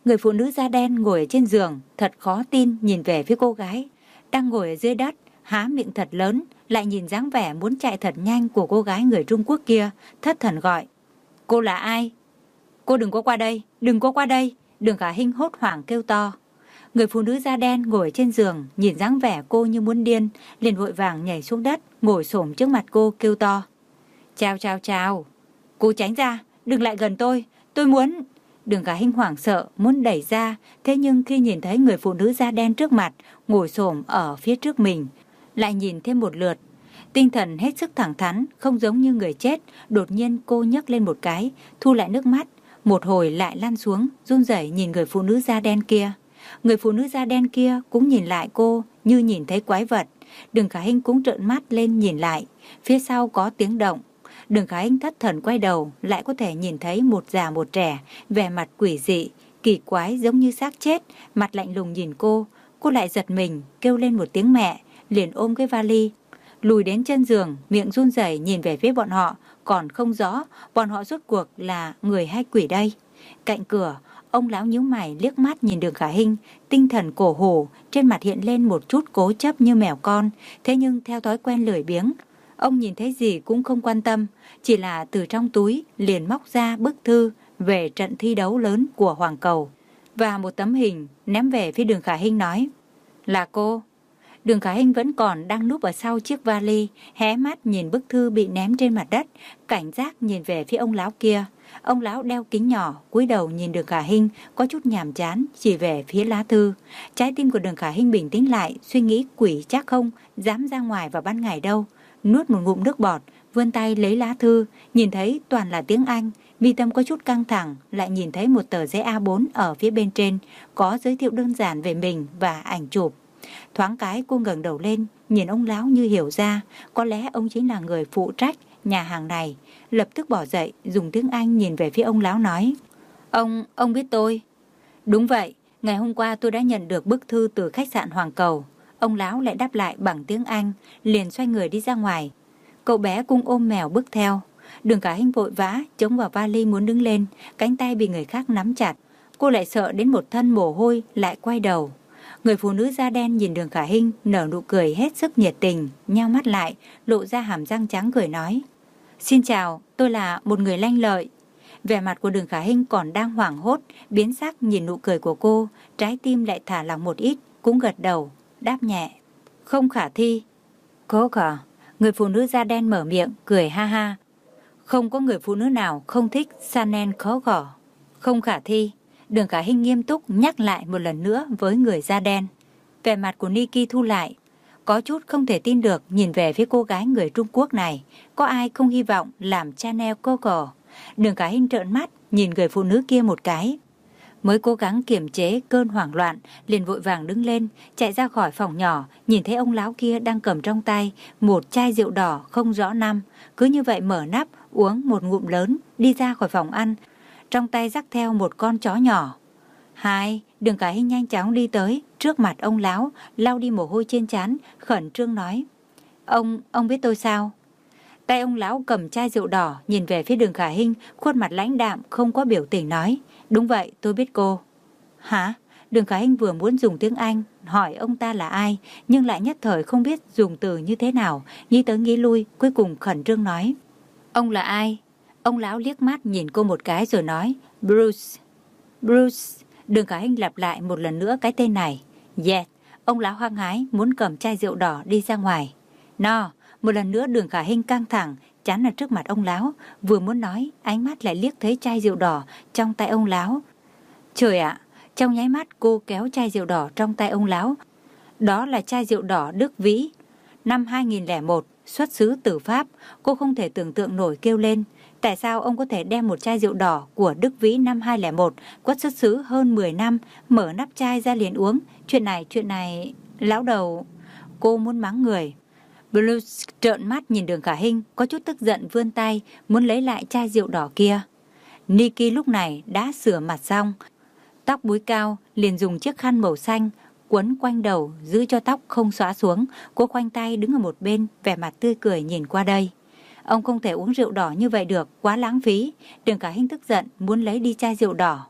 Người phụ nữ da đen ngồi ở trên giường, thật khó tin nhìn về phía cô gái đang ngồi ở dưới đất, há miệng thật lớn, lại nhìn dáng vẻ muốn chạy thật nhanh của cô gái người Trung Quốc kia, thất thần gọi. Cô là ai? Cô đừng có qua đây, đừng có qua đây, Đường Khả Hinh hốt hoảng kêu to. Người phụ nữ da đen ngồi trên giường, nhìn dáng vẻ cô như muốn điên, liền vội vàng nhảy xuống đất, ngồi xổm trước mặt cô kêu to. Chào chào chào, cô tránh ra, đừng lại gần tôi, tôi muốn... Đường Khả Hinh hoảng sợ, muốn đẩy ra, thế nhưng khi nhìn thấy người phụ nữ da đen trước mặt, ngồi xổm ở phía trước mình, lại nhìn thêm một lượt. Tinh thần hết sức thẳng thắn, không giống như người chết, đột nhiên cô nhấc lên một cái, thu lại nước mắt, một hồi lại lăn xuống, run rẩy nhìn người phụ nữ da đen kia. Người phụ nữ da đen kia cũng nhìn lại cô như nhìn thấy quái vật. Đường Khả Hinh cũng trợn mắt lên nhìn lại, phía sau có tiếng động. Đường Khả Hinh thất thần quay đầu, lại có thể nhìn thấy một già một trẻ, vẻ mặt quỷ dị, kỳ quái giống như xác chết, mặt lạnh lùng nhìn cô. Cô lại giật mình, kêu lên một tiếng mẹ, liền ôm cái vali, lùi đến chân giường, miệng run rẩy nhìn về phía bọn họ, còn không rõ bọn họ rốt cuộc là người hay quỷ đây. Cạnh cửa, ông lão nhíu mày liếc mắt nhìn Đường Khả Hinh, tinh thần cổ hủ, trên mặt hiện lên một chút cố chấp như mèo con, thế nhưng theo thói quen lười biếng, ông nhìn thấy gì cũng không quan tâm, chỉ là từ trong túi liền móc ra bức thư về trận thi đấu lớn của Hoàng Cầu và một tấm hình ném về phía Đường Khả Hinh nói. Là cô. Đường Khả Hinh vẫn còn đang núp ở sau chiếc vali, hé mắt nhìn bức thư bị ném trên mặt đất, cảnh giác nhìn về phía ông lão kia. Ông lão đeo kính nhỏ, cúi đầu nhìn Đường Khả Hinh, có chút nhàm chán, chỉ về phía lá thư. Trái tim của Đường Khả Hinh bình tĩnh lại, suy nghĩ quỷ chắc không dám ra ngoài vào ban ngày đâu. Nuốt một ngụm nước bọt, vươn tay lấy lá thư, nhìn thấy toàn là tiếng Anh, mi tâm có chút căng thẳng, lại nhìn thấy một tờ giấy A bốn ở phía bên trên, có giới thiệu đơn giản về mình và ảnh chụp. Thoáng cái cô ngẩng đầu lên, nhìn ông lão như hiểu ra, có lẽ ông chính là người phụ trách nhà hàng này. Lập tức bỏ dậy, dùng tiếng Anh nhìn về phía ông lão nói. Ông, ông biết tôi. Đúng vậy, ngày hôm qua tôi đã nhận được bức thư từ khách sạn Hoàng Cầu. Ông lão lại đáp lại bằng tiếng Anh, liền xoay người đi ra ngoài. Cậu bé cũng ôm mèo bước theo. Đường Khả Hinh vội vã, chống vào vali muốn đứng lên, cánh tay bị người khác nắm chặt. Cô lại sợ đến một thân mồ hôi, lại quay đầu. Người phụ nữ da đen nhìn Đường Khả Hinh nở nụ cười hết sức nhiệt tình, nheo mắt lại, lộ ra hàm răng trắng cười nói. Xin chào, tôi là một người lanh lợi. Vẻ mặt của Đường Khả Hinh còn đang hoảng hốt, biến sắc nhìn nụ cười của cô, trái tim lại thả lỏng một ít, cũng gật đầu, đáp nhẹ. Không khả thi. Có cả. Người phụ nữ da đen mở miệng, cười ha ha. Không có người phụ nữ nào không thích Chanel khó gỏ. Không khả thi. Đường Khả Hinh nghiêm túc nhắc lại một lần nữa với người da đen. Vẻ mặt của Niki thu lại, có chút không thể tin được nhìn về phía cô gái người Trung Quốc này. Có ai không hy vọng làm Chanel cô cổ? Đường Khả Hinh trợn mắt nhìn người phụ nữ kia một cái, mới cố gắng kiềm chế cơn hoảng loạn, liền vội vàng đứng lên, chạy ra khỏi phòng nhỏ, nhìn thấy ông lão kia đang cầm trong tay một chai rượu đỏ không rõ năm, cứ như vậy mở nắp uống một ngụm lớn, đi ra khỏi phòng ăn, trong tay dắt theo một con chó nhỏ. Hai, Đường Khả Hinh nhanh chóng đi tới trước mặt ông lão, lau đi mồ hôi trên trán, khẩn trương nói. Ông, ông biết tôi sao? Tay ông lão cầm chai rượu đỏ, nhìn về phía Đường Khả Hinh, khuôn mặt lãnh đạm, không có biểu tình nói. Đúng vậy, tôi biết cô. Hả? Đường Khả Hinh vừa muốn dùng tiếng Anh, hỏi ông ta là ai, nhưng lại nhất thời không biết dùng từ như thế nào, nghĩ tới nghĩ lui, cuối cùng khẩn trương nói. Ông là ai? Ông lão liếc mắt nhìn cô một cái rồi nói. Bruce. Bruce. Đường Khả Hinh lặp lại một lần nữa cái tên này. Yes. Ông lão hoang hái muốn cầm chai rượu đỏ đi ra ngoài. No. Một lần nữa Đường Khả Hinh căng thẳng, chắn ở trước mặt ông lão, vừa muốn nói, ánh mắt lại liếc thấy chai rượu đỏ trong tay ông lão. Trời ạ, trong nháy mắt cô kéo chai rượu đỏ trong tay ông lão. Đó là chai rượu đỏ Đức Vĩ, năm hai nghìn lẻ một, xuất xứ từ Pháp. Cô không thể tưởng tượng nổi kêu lên. Tại sao ông có thể đem một chai rượu đỏ của Đức Vĩ năm hai nghìn lẻ một, có xuất xứ hơn mười năm, mở nắp chai ra liền uống? Chuyện này, chuyện này... Lão đầu... Cô muốn mắng người. Blues trợn mắt nhìn Đường Khả Hinh, có chút tức giận vươn tay, muốn lấy lại chai rượu đỏ kia. Niki lúc này đã sửa mặt xong, tóc búi cao, liền dùng chiếc khăn màu xanh quấn quanh đầu, giữ cho tóc không xõa xuống. Cô khoanh tay đứng ở một bên, vẻ mặt tươi cười nhìn qua đây. Ông không thể uống rượu đỏ như vậy được, quá lãng phí. Đường Khả Hinh tức giận muốn lấy đi chai rượu đỏ.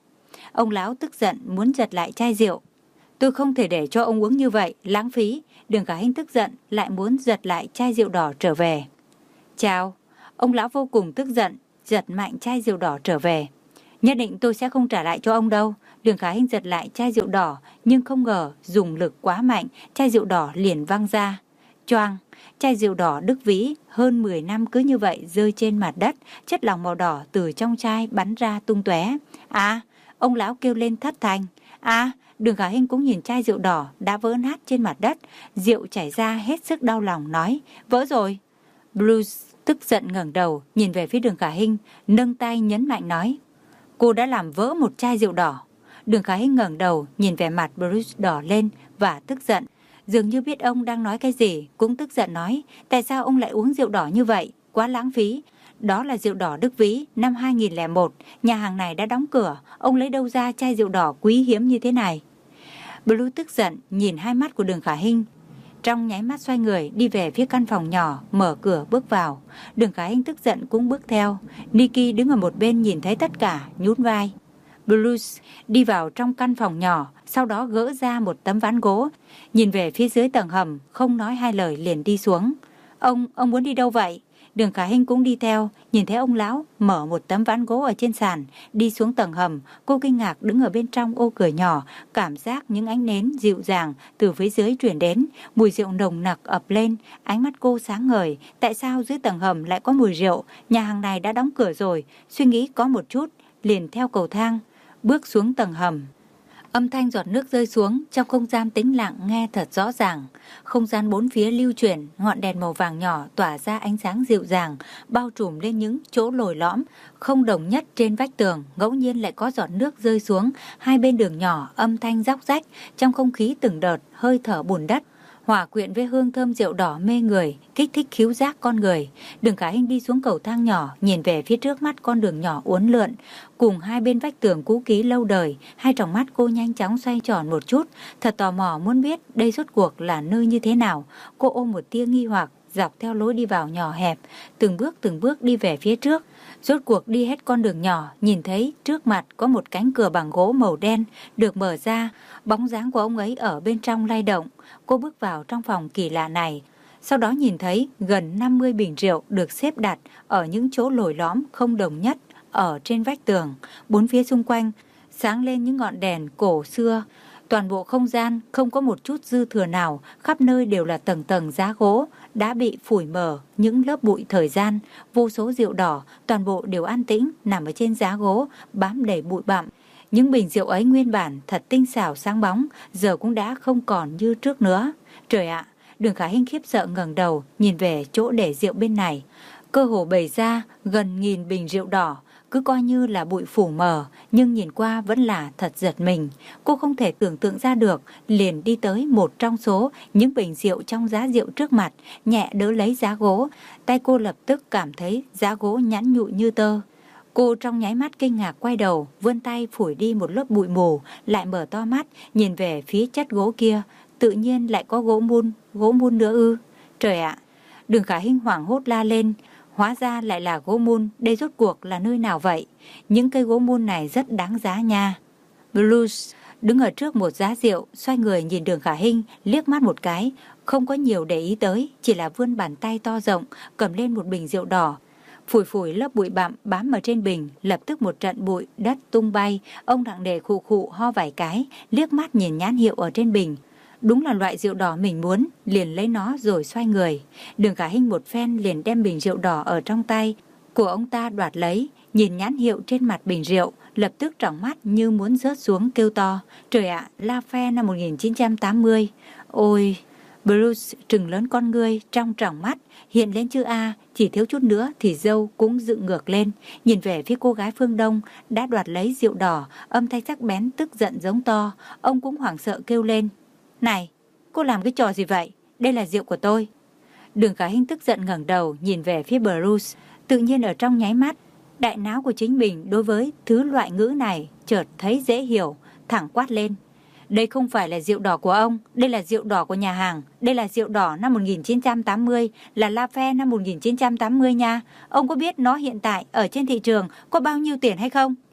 Ông lão tức giận muốn giật lại chai rượu. Tôi không thể để cho ông uống như vậy, lãng phí. Đường Khả Hinh tức giận lại muốn giật lại chai rượu đỏ trở về. Chào. Ông lão vô cùng tức giận, giật mạnh chai rượu đỏ trở về. Nhất định tôi sẽ không trả lại cho ông đâu. Đường Khả Hinh giật lại chai rượu đỏ, nhưng không ngờ dùng lực quá mạnh, chai rượu đỏ liền văng ra. Choang, chai rượu đỏ đức vĩ hơn mười năm cứ như vậy rơi trên mặt đất, chất lỏng màu đỏ từ trong chai bắn ra tung tóe. À, ông lão kêu lên thất thanh. À, Đường Khả Hinh cũng nhìn chai rượu đỏ đã vỡ nát trên mặt đất, rượu chảy ra hết sức đau lòng nói, vỡ rồi. Blues tức giận ngẩng đầu, nhìn về phía Đường Khả Hinh, nâng tay nhấn mạnh nói, cô đã làm vỡ một chai rượu đỏ. Đường Khả Hinh ngẩng đầu, nhìn vẻ mặt Bruce đỏ lên và tức giận. Dường như biết ông đang nói cái gì, cũng tức giận nói, tại sao ông lại uống rượu đỏ như vậy, quá lãng phí. Đó là rượu đỏ đức vĩ năm hai nghìn lẻ một, nhà hàng này đã đóng cửa, ông lấy đâu ra chai rượu đỏ quý hiếm như thế này. Blue tức giận nhìn hai mắt của Đường Khả Hinh, trong nháy mắt xoay người đi về phía căn phòng nhỏ, mở cửa bước vào. Đường Khả Hinh tức giận cũng bước theo. Nikki đứng ở một bên nhìn thấy tất cả, nhún vai. Blues đi vào trong căn phòng nhỏ, sau đó gỡ ra một tấm ván gỗ, nhìn về phía dưới tầng hầm, không nói hai lời liền đi xuống. Ông, ông muốn đi đâu vậy? Đường Khả Hinh cũng đi theo, nhìn thấy ông lão mở một tấm ván gỗ ở trên sàn, đi xuống tầng hầm. Cô kinh ngạc đứng ở bên trong ô cửa nhỏ, cảm giác những ánh nến dịu dàng từ phía dưới truyền đến, mùi rượu nồng nặc ập lên, ánh mắt cô sáng ngời. Tại sao dưới tầng hầm lại có mùi rượu? Nhà hàng này đã đóng cửa rồi. Suy nghĩ có một chút, liền theo cầu thang bước xuống tầng hầm. Âm thanh giọt nước rơi xuống, trong không gian tĩnh lặng nghe thật rõ ràng. Không gian bốn phía lưu chuyển, ngọn đèn màu vàng nhỏ tỏa ra ánh sáng dịu dàng, bao trùm lên những chỗ lồi lõm, không đồng nhất trên vách tường. Ngẫu nhiên lại có giọt nước rơi xuống, hai bên đường nhỏ, âm thanh róc rách, trong không khí từng đợt, hơi thở bùn đất, hòa quyện với hương thơm rượu đỏ mê người, kích thích khứu giác con người. Đường Khả Hinh đi xuống cầu thang nhỏ, nhìn về phía trước mắt con đường nhỏ uốn lượn, cùng hai bên vách tường cũ kỹ lâu đời. Hai tròng mắt cô nhanh chóng xoay tròn một chút, thật tò mò muốn biết đây rốt cuộc là nơi như thế nào. Cô ôm một tia nghi hoặc, dọc theo lối đi vào nhỏ hẹp, từng bước từng bước đi về phía trước. Rốt cuộc đi hết con đường nhỏ, nhìn thấy trước mặt có một cánh cửa bằng gỗ màu đen được mở ra, bóng dáng của ông ấy ở bên trong lay động. Cô bước vào trong phòng kỳ lạ này, sau đó nhìn thấy gần năm mươi bình rượu được xếp đặt ở những chỗ lồi lõm không đồng nhất ở trên vách tường. Bốn phía xung quanh sáng lên những ngọn đèn cổ xưa. Toàn bộ không gian không có một chút dư thừa nào, khắp nơi đều là tầng tầng giá gỗ đã bị phủi mờ những lớp bụi thời gian. Vô số rượu đỏ toàn bộ đều an tĩnh nằm ở trên giá gỗ, bám đầy bụi bặm. Những bình rượu ấy nguyên bản thật tinh xảo sáng bóng, giờ cũng đã không còn như trước nữa. Trời ạ! Đường Khả Hinh khiếp sợ ngẩng đầu nhìn về chỗ để rượu bên này. Cơ hồ bày ra gần nghìn bình rượu đỏ, cứ coi như là bụi phủ mờ, nhưng nhìn qua vẫn là thật giật mình. Cô không thể tưởng tượng ra được, liền đi tới một trong số những bình rượu trong giá rượu trước mặt, nhẹ đỡ lấy giá gỗ. Tay cô lập tức cảm thấy giá gỗ nhẵn nhụi như tơ. Cô trong nháy mắt kinh ngạc quay đầu, vươn tay phủi đi một lớp bụi mù, lại mở to mắt, nhìn về phía chất gỗ kia. Tự nhiên lại có gỗ mun, gỗ mun nữa ư? Trời ạ! Đường Khả Hinh hoảng hốt la lên. Hóa ra lại là gỗ mun, đây rốt cuộc là nơi nào vậy? Những cây gỗ mun này rất đáng giá nha. Blues đứng ở trước một giá rượu, xoay người nhìn Đường Khả Hinh, liếc mắt một cái, không có nhiều để ý tới, chỉ là vươn bàn tay to rộng, cầm lên một bình rượu đỏ. Phủi phủi lớp bụi bặm bám ở trên bình, lập tức một trận bụi đất tung bay. Ông nặng nề khụ khụ ho vài cái, liếc mắt nhìn nhãn hiệu ở trên bình. Đúng là loại rượu đỏ mình muốn, liền lấy nó rồi xoay người. Đường Khả Hinh một phen liền đem bình rượu đỏ ở trong tay của ông ta đoạt lấy, nhìn nhãn hiệu trên mặt bình rượu, lập tức tròng mắt như muốn rớt xuống kêu to. Trời ạ, Lafite năm một nghìn chín trăm tám mươi. Ôi! Bruce trừng lớn con ngươi, trong tròng mắt hiện lên chữ A, chỉ thiếu chút nữa thì râu cũng dựng ngược lên. Nhìn về phía cô gái phương Đông đã đoạt lấy rượu đỏ, âm thanh sắc bén tức giận giống to. Ông cũng hoảng sợ kêu lên. Này, cô làm cái trò gì vậy? Đây là rượu của tôi. Đường Khả Hinh tức giận ngẩng đầu nhìn về phía Bruce. Tự nhiên ở trong nháy mắt, đại não của chính mình đối với thứ loại ngữ này chợt thấy dễ hiểu, thẳng quát lên. Đây không phải là rượu đỏ của ông, đây là rượu đỏ của nhà hàng. Đây là rượu đỏ năm một nghìn chín trăm tám mươi, là Lafite năm một nghìn chín trăm tám mươi nha. Ông có biết nó hiện tại ở trên thị trường có bao nhiêu tiền hay không?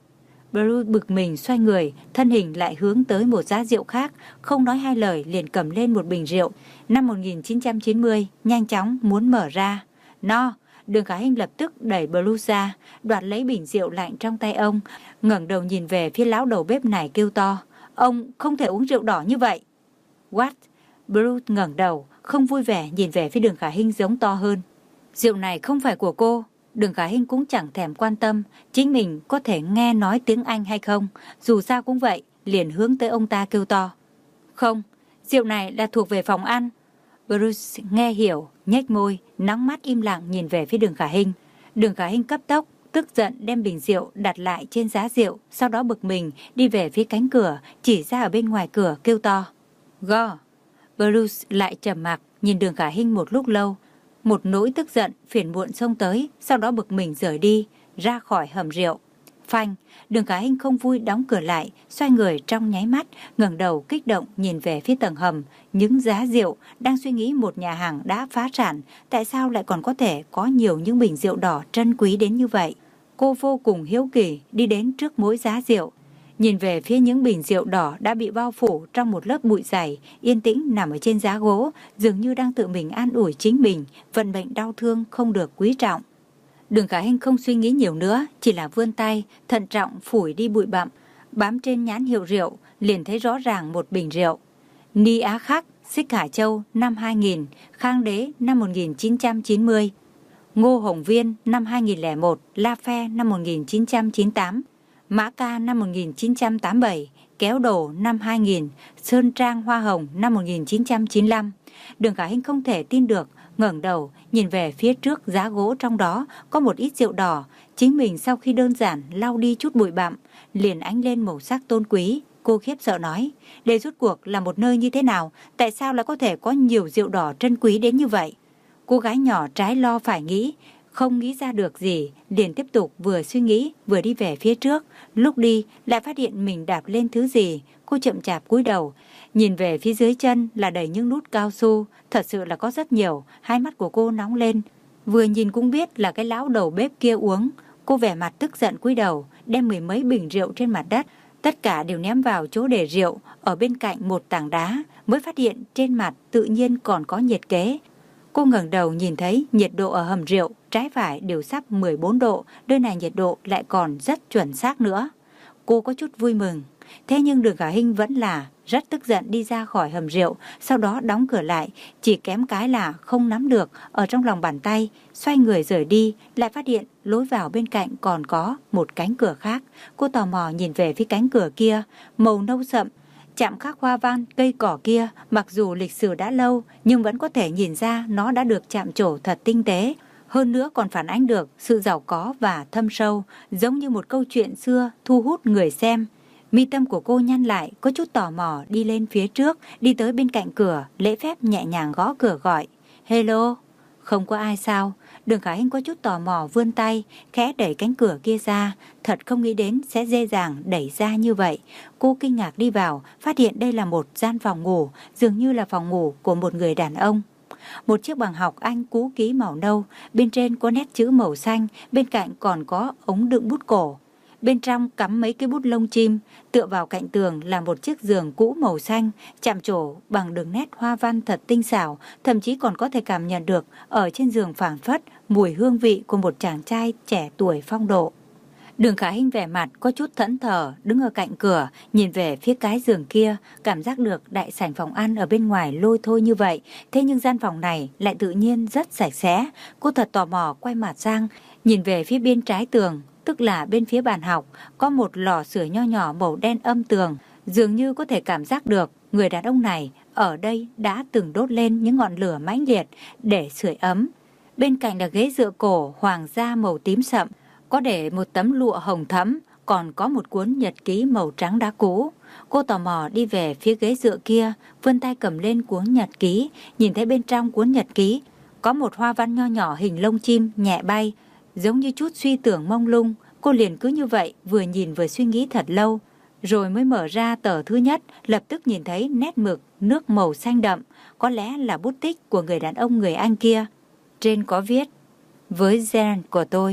Bruce bực mình xoay người, thân hình lại hướng tới một giá rượu khác, không nói hai lời liền cầm lên một bình rượu. Năm một nghìn chín trăm chín mươi, nhanh chóng muốn mở ra. No, Đường Khả Hinh lập tức đẩy Bruce ra, đoạt lấy bình rượu lạnh trong tay ông, ngẩng đầu nhìn về phía lão đầu bếp này kêu to. Ông không thể uống rượu đỏ như vậy. What? Bruce ngẩng đầu, không vui vẻ nhìn về phía Đường Khả Hinh giống to hơn. Rượu này không phải của cô. Đường Khả Hinh cũng chẳng thèm quan tâm chính mình có thể nghe nói tiếng Anh hay không, dù sao cũng vậy, liền hướng tới ông ta kêu to. Không, rượu này là thuộc về phòng ăn. Bruce nghe hiểu, nhếch môi, nóng mắt im lặng nhìn về phía Đường Khả Hinh. Đường Khả Hinh cấp tốc, tức giận đem bình rượu đặt lại trên giá rượu, sau đó bực mình đi về phía cánh cửa, chỉ ra ở bên ngoài cửa kêu to. Go! Bruce lại trầm mặc nhìn Đường Khả Hinh một lúc lâu. Một nỗi tức giận, phiền muộn xông tới, sau đó bực mình rời đi, ra khỏi hầm rượu. Phanh, Đường Khả Hinh không vui đóng cửa lại, xoay người trong nháy mắt, ngẩng đầu kích động nhìn về phía tầng hầm, những giá rượu, đang suy nghĩ một nhà hàng đã phá sản, tại sao lại còn có thể có nhiều những bình rượu đỏ trân quý đến như vậy. Cô vô cùng hiếu kỳ đi đến trước mỗi giá rượu, nhìn về phía những bình rượu đỏ đã bị bao phủ trong một lớp bụi dày, yên tĩnh nằm ở trên giá gỗ, dường như đang tự mình an ủi chính mình, vận mệnh đau thương không được quý trọng. Đường Khả Hinh không suy nghĩ nhiều nữa, chỉ là vươn tay, thận trọng phủi đi bụi bặm, bám trên nhãn hiệu rượu, liền thấy rõ ràng một bình rượu. Ni Á Khắc, Xích Hải Châu năm hai nghìn, Khang Đế năm một nghìn chín trăm chín mươi, Ngô Hồng Viên năm hai nghìn lẻ một, La Phe năm một nghìn chín trăm chín mươi tám, Mã Ca năm một nghìn chín trăm tám mươi bảy, Kéo Đổ năm hai nghìn, Sơn Trang Hoa Hồng năm một nghìn chín trăm chín mươi lăm. Đường Khả Hinh không thể tin được, ngẩng đầu nhìn về phía trước giá gỗ, trong đó có một ít rượu đỏ. Chính mình sau khi đơn giản lau đi chút bụi bặm, liền ánh lên màu sắc tôn quý. Cô khiếp sợ nói, đây rốt cuộc là một nơi như thế nào? Tại sao lại có thể có nhiều rượu đỏ trân quý đến như vậy? Cô gái nhỏ trái lo phải nghĩ, không nghĩ ra được gì, liền tiếp tục vừa suy nghĩ vừa đi về phía trước. Lúc đi lại phát hiện mình đạp lên thứ gì. Cô chậm chạp cúi đầu, nhìn về phía dưới chân là đầy những nút cao su, thật sự là có rất nhiều. Hai mắt của cô nóng lên, vừa nhìn cũng biết là cái lão đầu bếp kia uống. Cô vẻ mặt tức giận cúi đầu, đem mười mấy bình rượu trên mặt đất, tất cả đều ném vào chỗ để rượu ở bên cạnh một tảng đá, mới phát hiện trên mặt tự nhiên còn có nhiệt kế. Cô ngẩng đầu nhìn thấy nhiệt độ ở hầm rượu trái phải đều sắp mười bốn độ, nơi này nhiệt độ lại còn rất chuẩn xác nữa. Cô có chút vui mừng, thế nhưng Đường Khả Hinh vẫn là rất tức giận đi ra khỏi hầm rượu, sau đó đóng cửa lại, chỉ kém cái là không nắm được ở trong lòng bàn tay, xoay người rời đi, lại phát hiện lối vào bên cạnh còn có một cánh cửa khác. Cô tò mò nhìn về phía cánh cửa kia, màu nâu sậm, chạm khắc hoa văn cây cỏ kia, mặc dù lịch sử đã lâu nhưng vẫn có thể nhìn ra nó đã được chạm trổ thật tinh tế. Hơn nữa còn phản ánh được sự giàu có và thâm sâu, giống như một câu chuyện xưa thu hút người xem. Mi tâm của cô nhăn lại, có chút tò mò đi lên phía trước, đi tới bên cạnh cửa, lễ phép nhẹ nhàng gõ cửa gọi. Hello, không có ai sao? Đường Khả Hinh có chút tò mò vươn tay, khẽ đẩy cánh cửa kia ra, thật không nghĩ đến sẽ dễ dàng đẩy ra như vậy. Cô kinh ngạc đi vào, phát hiện đây là một gian phòng ngủ, dường như là phòng ngủ của một người đàn ông. Một chiếc bằng học Anh cũ kỹ màu nâu, bên trên có nét chữ màu xanh, bên cạnh còn có ống đựng bút cổ. Bên trong cắm mấy cái bút lông chim, tựa vào cạnh tường là một chiếc giường cũ màu xanh, chạm trổ bằng đường nét hoa văn thật tinh xảo, thậm chí còn có thể cảm nhận được ở trên giường phảng phất mùi hương vị của một chàng trai trẻ tuổi phong độ. Đường Khả Hinh vẻ mặt có chút thẫn thờ, đứng ở cạnh cửa, nhìn về phía cái giường kia, cảm giác được đại sảnh phòng ăn ở bên ngoài lôi thôi như vậy, thế nhưng gian phòng này lại tự nhiên rất sạch sẽ. Cô thật tò mò quay mặt sang, nhìn về phía bên trái tường, tức là bên phía bàn học, có một lò sưởi nho nhỏ màu đen âm tường, dường như có thể cảm giác được người đàn ông này ở đây đã từng đốt lên những ngọn lửa mãnh liệt để sưởi ấm. Bên cạnh là ghế dựa cổ hoàng gia màu tím sậm, có để một tấm lụa hồng thẫm, còn có một cuốn nhật ký màu trắng đá cũ. Cô tò mò đi về phía ghế dựa kia, vươn tay cầm lên cuốn nhật ký, nhìn thấy bên trong cuốn nhật ký có một hoa văn nho nhỏ hình lông chim nhẹ bay, giống như chút suy tưởng mông lung. Cô liền cứ như vậy vừa nhìn vừa suy nghĩ thật lâu, rồi mới mở ra tờ thứ nhất, lập tức nhìn thấy nét mực nước màu xanh đậm, có lẽ là bút tích của người đàn ông người Anh kia. Trên có viết: với Jen của tôi,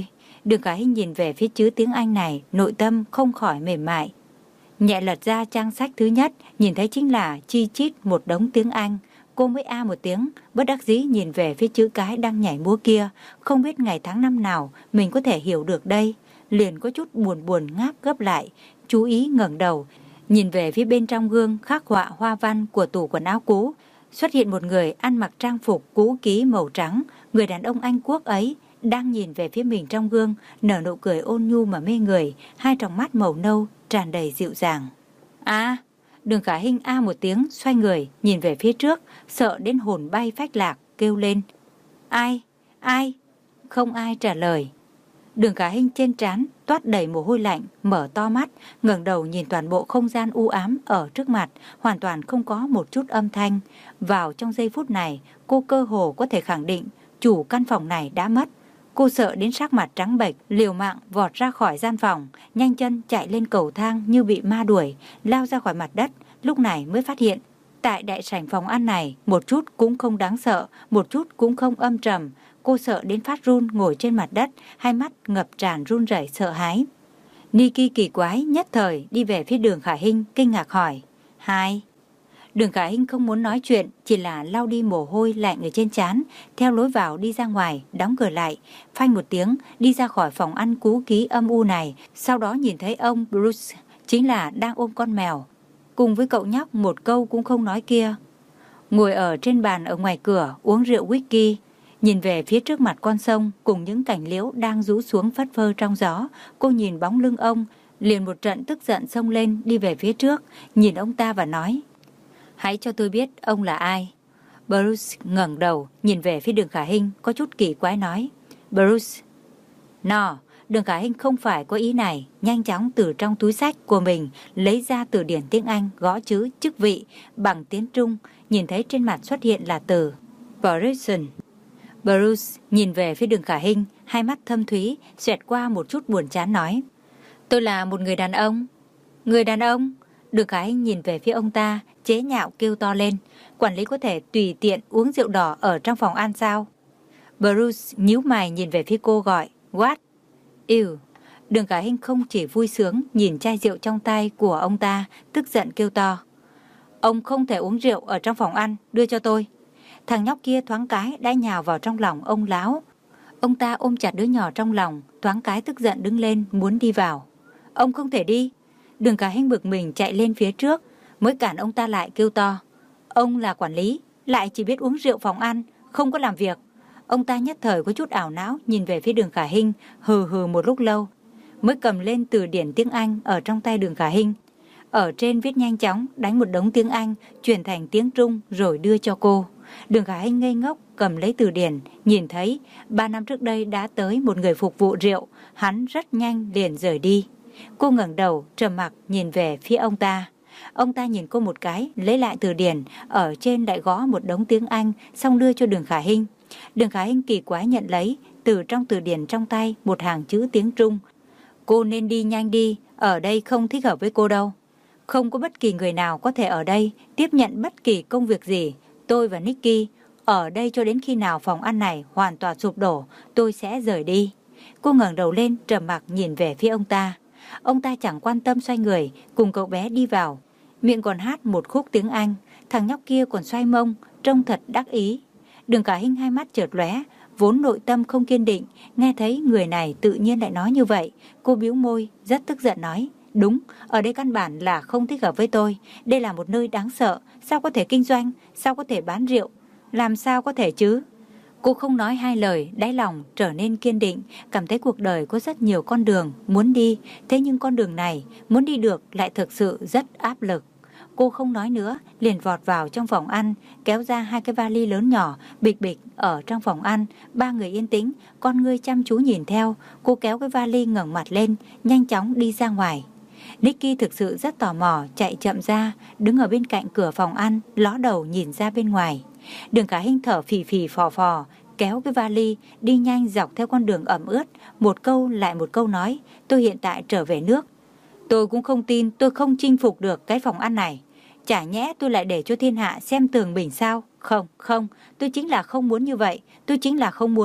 Đường Khả Hinh nhìn về phía chữ tiếng Anh này, nội tâm không khỏi mềm mại. Nhẹ lật ra trang sách thứ nhất, nhìn thấy chính là chi chít một đống tiếng Anh. Cô mới a một tiếng, bất đắc dĩ nhìn về phía chữ cái đang nhảy múa kia, không biết ngày tháng năm nào mình có thể hiểu được đây. Liền có chút buồn buồn ngáp gấp lại, chú ý ngẩng đầu, nhìn về phía bên trong gương khắc họa hoa văn của tủ quần áo cũ. Xuất hiện một người ăn mặc trang phục cũ kỹ màu trắng, người đàn ông Anh Quốc ấy đang nhìn về phía mình trong gương, nở nụ cười ôn nhu mà mê người, hai tròng mắt màu nâu tràn đầy dịu dàng. À, Đường Khả Hinh a một tiếng, xoay người nhìn về phía trước, sợ đến hồn bay phách lạc, kêu lên: Ai? Ai? Không ai trả lời. Đường Khả Hinh trên trán toát đầy mồ hôi lạnh, mở to mắt, ngẩng đầu nhìn toàn bộ không gian u ám ở trước mặt, hoàn toàn không có một chút âm thanh. Vào trong giây phút này, cô cơ hồ có thể khẳng định chủ căn phòng này đã mất. Cô sợ đến sắc mặt trắng bệch, liều mạng vọt ra khỏi gian phòng, nhanh chân chạy lên cầu thang như bị ma đuổi, lao ra khỏi mặt đất. Lúc này mới phát hiện, tại đại sảnh phòng ăn này, một chút cũng không đáng sợ, một chút cũng không âm trầm. Cô sợ đến phát run ngồi trên mặt đất, hai mắt ngập tràn run rẩy sợ hãi. Nikki kỳ quái nhất thời đi về phía Đường Khả Hinh, kinh ngạc hỏi: Hai? Đường Khả Hinh không muốn nói chuyện, chỉ là lau đi mồ hôi lạnh ở trên trán, theo lối vào đi ra ngoài, đóng cửa lại, phanh một tiếng đi ra khỏi phòng ăn cũ kỹ âm u này. Sau đó nhìn thấy ông Bruce, chính là đang ôm con mèo, cùng với cậu nhóc một câu cũng không nói kia, ngồi ở trên bàn ở ngoài cửa uống rượu whisky, nhìn về phía trước mặt con sông cùng những cành liễu đang rũ xuống phất phơ trong gió. Cô nhìn bóng lưng ông, liền một trận tức giận xông lên đi về phía trước, nhìn ông ta và nói: Hãy cho tôi biết ông là ai. Bruce ngẩng đầu nhìn về phía Đường Khả Hinh, có chút kỳ quái nói: Bruce? No, Đường Khả Hinh không phải có ý này, nhanh chóng từ trong túi sách của mình lấy ra từ điển tiếng Anh, gõ chữ chức vị bằng tiếng Trung, nhìn thấy trên mặt xuất hiện là từ Position. Bruce nhìn về phía Đường Khả Hinh, hai mắt thâm thúy xẹt qua một chút buồn chán nói: Tôi là một người đàn ông. Người đàn ông? Đường Khả Hinh nhìn về phía ông ta, chế nhạo kêu to lên: Quản lý có thể tùy tiện uống rượu đỏ ở trong phòng ăn sao? Bruce nhíu mày nhìn về phía cô gọi: What? Ew. Đường Khả Hinh không chỉ vui sướng nhìn chai rượu trong tay của ông ta, tức giận kêu to: Ông không thể uống rượu ở trong phòng ăn, đưa cho tôi. Thằng nhóc kia thoáng cái đã nhào vào trong lòng ông láo. Ông ta ôm chặt đứa nhỏ trong lòng, thoáng cái tức giận đứng lên muốn đi vào. Ông không thể đi. Đường Khả Hinh bực mình chạy lên phía trước, mới cản ông ta lại kêu to: Ông là quản lý, lại chỉ biết uống rượu phòng ăn, không có làm việc. Ông ta nhất thời có chút ảo não nhìn về phía Đường Khả Hinh, hừ hừ một lúc lâu, mới cầm lên từ điển tiếng Anh ở trong tay Đường Khả Hinh. Ở trên viết nhanh chóng, đánh một đống tiếng Anh, chuyển thành tiếng Trung rồi đưa cho cô. Đường Khả Hinh ngây ngốc cầm lấy từ điển, nhìn thấy ba năm trước đây đã tới một người phục vụ rượu, hắn rất nhanh liền rời đi. Cô ngẩng đầu trầm mặc nhìn về phía ông ta. Ông ta nhìn cô một cái, lấy lại từ điển, ở trên đại gõ một đống tiếng Anh, xong đưa cho Đường Khả Hinh. Đường Khả Hinh kỳ quái nhận lấy, từ trong từ điển trong tay một hàng chữ tiếng Trung: Cô nên đi nhanh đi, ở đây không thích hợp với cô đâu. Không có bất kỳ người nào có thể ở đây tiếp nhận bất kỳ công việc gì. Tôi và Nikki ở đây cho đến khi nào phòng ăn này hoàn toàn sụp đổ, tôi sẽ rời đi. Cô ngẩng đầu lên trầm mặc nhìn về phía ông ta. Ông ta chẳng quan tâm xoay người cùng cậu bé đi vào, miệng còn hát một khúc tiếng Anh. Thằng nhóc kia còn xoay mông, trông thật đắc ý. Đường Khả Hinh hai mắt chợt lóe, vốn nội tâm không kiên định, nghe thấy người này tự nhiên lại nói như vậy, cô bĩu môi rất tức giận nói: Đúng, ở đây căn bản là không thích hợp với tôi. Đây là một nơi đáng sợ, sao có thể kinh doanh, sao có thể bán rượu, làm sao có thể chứ? Cô không nói hai lời, đáy lòng trở nên kiên định, cảm thấy cuộc đời có rất nhiều con đường muốn đi, thế nhưng con đường này muốn đi được lại thực sự rất áp lực. Cô không nói nữa, liền vọt vào trong phòng ăn, kéo ra hai cái vali lớn nhỏ, bịch bịch ở trong phòng ăn. Ba người yên tĩnh, con ngươi chăm chú nhìn theo. Cô kéo cái vali ngẩng mặt lên, nhanh chóng đi ra ngoài. Nikki thực sự rất tò mò, chạy chậm ra, đứng ở bên cạnh cửa phòng ăn, ló đầu nhìn ra bên ngoài. Đường Khả Hinh thở phì phì phò phò, kéo cái vali, đi nhanh dọc theo con đường ẩm ướt, một câu lại một câu nói: Tôi hiện tại trở về nước. Tôi cũng không tin tôi không chinh phục được cái phòng ăn này. Chả nhẽ tôi lại để cho thiên hạ xem tường mình sao? Không, không, tôi chính là không muốn như vậy. Tôi chính là không muốn.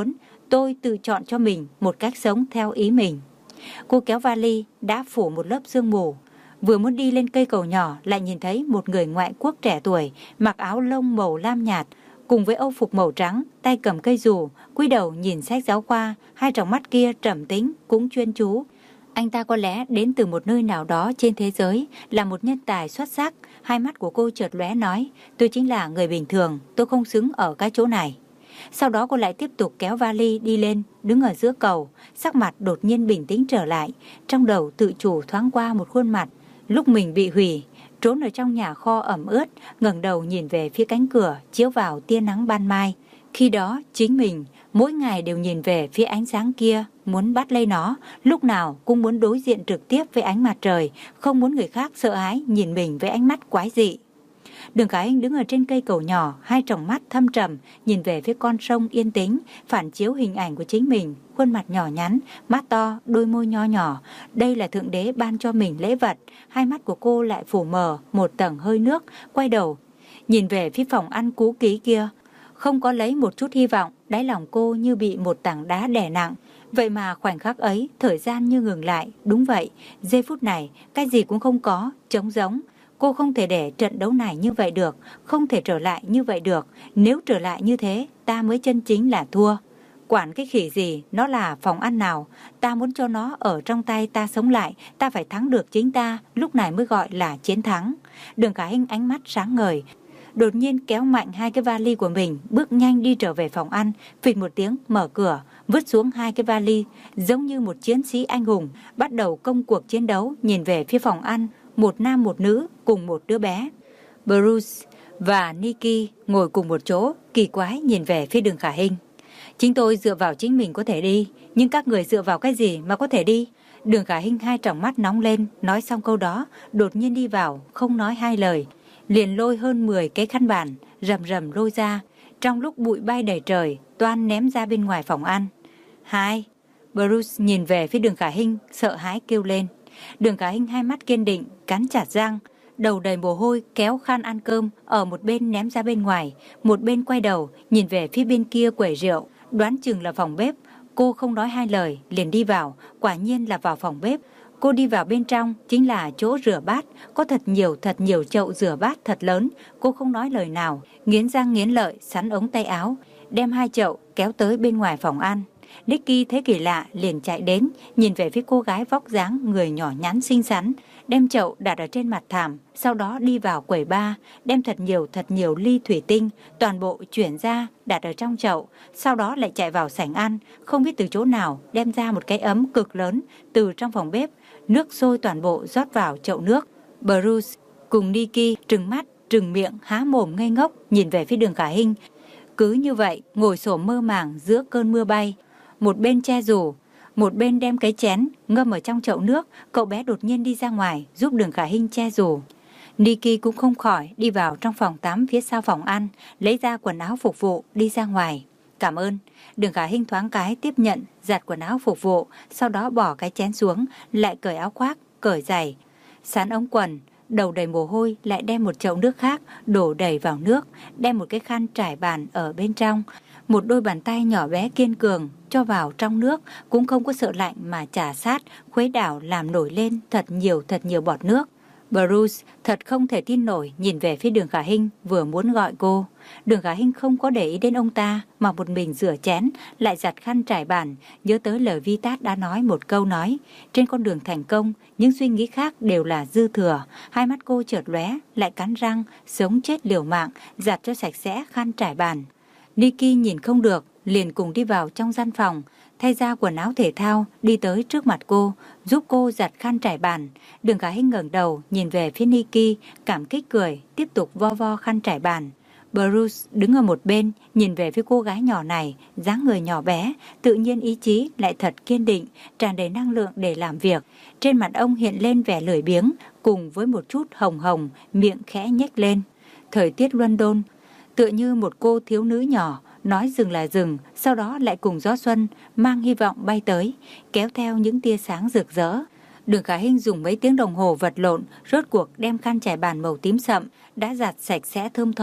Tôi tự chọn cho mình một cách sống theo ý mình. Cô kéo vali đã phủ một lớp sương mù. Vừa muốn đi lên cây cầu nhỏ lại nhìn thấy một người ngoại quốc trẻ tuổi, mặc áo lông màu lam nhạt, cùng với âu phục màu trắng, tay cầm cây dù, cúi đầu nhìn sách giáo khoa, hai tròng mắt kia trầm tĩnh cũng chuyên chú. Anh ta có lẽ đến từ một nơi nào đó trên thế giới, là một nhân tài xuất sắc. Hai mắt của cô chợt lóe nói, tôi chính là người bình thường, tôi không xứng ở cái chỗ này. Sau đó cô lại tiếp tục kéo vali đi lên, đứng ở giữa cầu, sắc mặt đột nhiên bình tĩnh trở lại. Trong đầu tự chủ thoáng qua một khuôn mặt, lúc mình bị hủy, trốn ở trong nhà kho ẩm ướt, ngẩng đầu nhìn về phía cánh cửa chiếu vào tia nắng ban mai. Khi đó chính mình mỗi ngày đều nhìn về phía ánh sáng kia, muốn bắt lấy nó, lúc nào cũng muốn đối diện trực tiếp với ánh mặt trời, không muốn người khác sợ hãi nhìn mình với ánh mắt quái dị. Đường Khả Hinh đứng ở trên cây cầu nhỏ, hai tròng mắt thâm trầm nhìn về phía con sông yên tĩnh, phản chiếu hình ảnh của chính mình, khuôn mặt nhỏ nhắn, mắt to, đôi môi nho nhỏ. Đây là Thượng Đế ban cho mình lễ vật. Hai mắt của cô lại phủ mờ một tầng hơi nước, quay đầu nhìn về phía phòng ăn cũ kỹ kia, không có lấy một chút hy vọng. Đáy lòng cô như bị một tảng đá đè nặng. Vậy mà khoảnh khắc ấy, thời gian như ngừng lại. Đúng vậy, giây phút này cái gì cũng không có, trống rỗng. Cô không thể để trận đấu này như vậy được, không thể trở lại như vậy được. Nếu trở lại như thế, ta mới chân chính là thua. Quản cái khỉ gì, nó là phòng ăn nào, ta muốn cho nó ở trong tay ta sống lại, ta phải thắng được chính ta, lúc này mới gọi là chiến thắng. Đường Khả Hinh ánh mắt sáng ngời, đột nhiên kéo mạnh hai cái vali của mình, bước nhanh đi trở về phòng ăn, phịch một tiếng mở cửa, vứt xuống hai cái vali, giống như một chiến sĩ anh hùng, bắt đầu công cuộc chiến đấu. Nhìn về phía phòng ăn, một nam một nữ cùng một đứa bé. Bruce và Nikki ngồi cùng một chỗ, kỳ quái nhìn về phía Đường Khả Hinh. Chính tôi dựa vào chính mình có thể đi, nhưng các người dựa vào cái gì mà có thể đi? Đường Khả Hinh hai tròng mắt nóng lên, nói xong câu đó, đột nhiên đi vào, không nói hai lời, liền lôi hơn mười cái khăn bàn, rầm rầm lôi ra. Trong lúc bụi bay đầy trời, toan ném ra bên ngoài phòng ăn. Hai, Bruce nhìn về phía Đường Khả Hinh, sợ hãi kêu lên. Đường Khả Hinh hai mắt kiên định, cắn chặt răng, đầu đầy mồ hôi kéo khăn ăn cơm ở một bên ném ra bên ngoài, một bên quay đầu nhìn về phía bên kia quầy rượu, đoán chừng là phòng bếp. Cô không nói hai lời liền đi vào, quả nhiên là vào phòng bếp. Cô đi vào bên trong chính là chỗ rửa bát, có thật nhiều thật nhiều chậu rửa bát thật lớn. Cô không nói lời nào, nghiến răng nghiến lợi sắn ống tay áo, đem hai chậu kéo tới bên ngoài phòng ăn. Nicky thấy kỳ lạ liền chạy đến, nhìn về phía cô gái vóc dáng người nhỏ nhắn xinh xắn, đem chậu đặt ở trên mặt thảm, sau đó đi vào quầy bar, đem thật nhiều thật nhiều ly thủy tinh, toàn bộ chuyển ra đặt ở trong chậu, sau đó lại chạy vào sảnh ăn, không biết từ chỗ nào đem ra một cái ấm cực lớn từ trong phòng bếp, nước sôi toàn bộ rót vào chậu nước. Bruce cùng Nicky trừng mắt, trừng miệng, há mồm ngây ngốc nhìn về phía Đường Khả Hinh. Cứ như vậy ngồi xổm mơ màng giữa cơn mưa bay, một bên che dù, một bên đem cái chén ngâm ở trong chậu nước. Cậu bé đột nhiên đi ra ngoài giúp Đường Khả Hinh che dù. Nicky cũng không khỏi đi vào trong phòng tắm phía sau phòng ăn, lấy ra quần áo phục vụ đi ra ngoài. Cảm ơn. Đường Khả Hinh thoáng cái tiếp nhận, giặt quần áo phục vụ, sau đó bỏ cái chén xuống, lại cởi áo khoác, cởi giày, sắn ống quần, đầu đầy mồ hôi lại đem một chậu nước khác đổ đầy vào nước, đem một cái khăn trải bàn ở bên trong. Một đôi bàn tay nhỏ bé kiên cường cho vào trong nước, cũng không có sợ lạnh mà chà sát, khuấy đảo làm nổi lên thật nhiều thật nhiều bọt nước. Bruce thật không thể tin nổi nhìn về phía Đường Khả Hinh, vừa muốn gọi cô. Đường Khả Hinh không có để ý đến ông ta, mà một mình rửa chén, lại giặt khăn trải bàn, nhớ tới lời Vitat đã nói một câu nói. Trên con đường thành công, những suy nghĩ khác đều là dư thừa. Hai mắt cô chợt lóe, lại cắn răng, sống chết liều mạng, giặt cho sạch sẽ khăn trải bàn. Nicky nhìn không được, liền cùng đi vào trong gian phòng, thay ra quần áo thể thao, đi tới trước mặt cô, giúp cô giặt khăn trải bàn. Đường Khả Hinh ngẩng đầu, nhìn về phía Nicky, cảm kích cười, tiếp tục vo vo khăn trải bàn. Bruce đứng ở một bên, nhìn về phía cô gái nhỏ này, dáng người nhỏ bé, tự nhiên ý chí lại thật kiên định, tràn đầy năng lượng để làm việc. Trên mặt ông hiện lên vẻ lười biếng, cùng với một chút hồng hồng, miệng khẽ nhếch lên. Thời tiết London tựa như một cô thiếu nữ nhỏ, nói dừng là dừng, sau đó lại cùng gió xuân mang hy vọng bay tới, kéo theo những tia sáng rực rỡ. Đường Khả Hinh dùng mấy tiếng đồng hồ vật lộn, rốt cuộc đem khăn trải bàn màu tím sậm đã giặt sạch sẽ thơm tho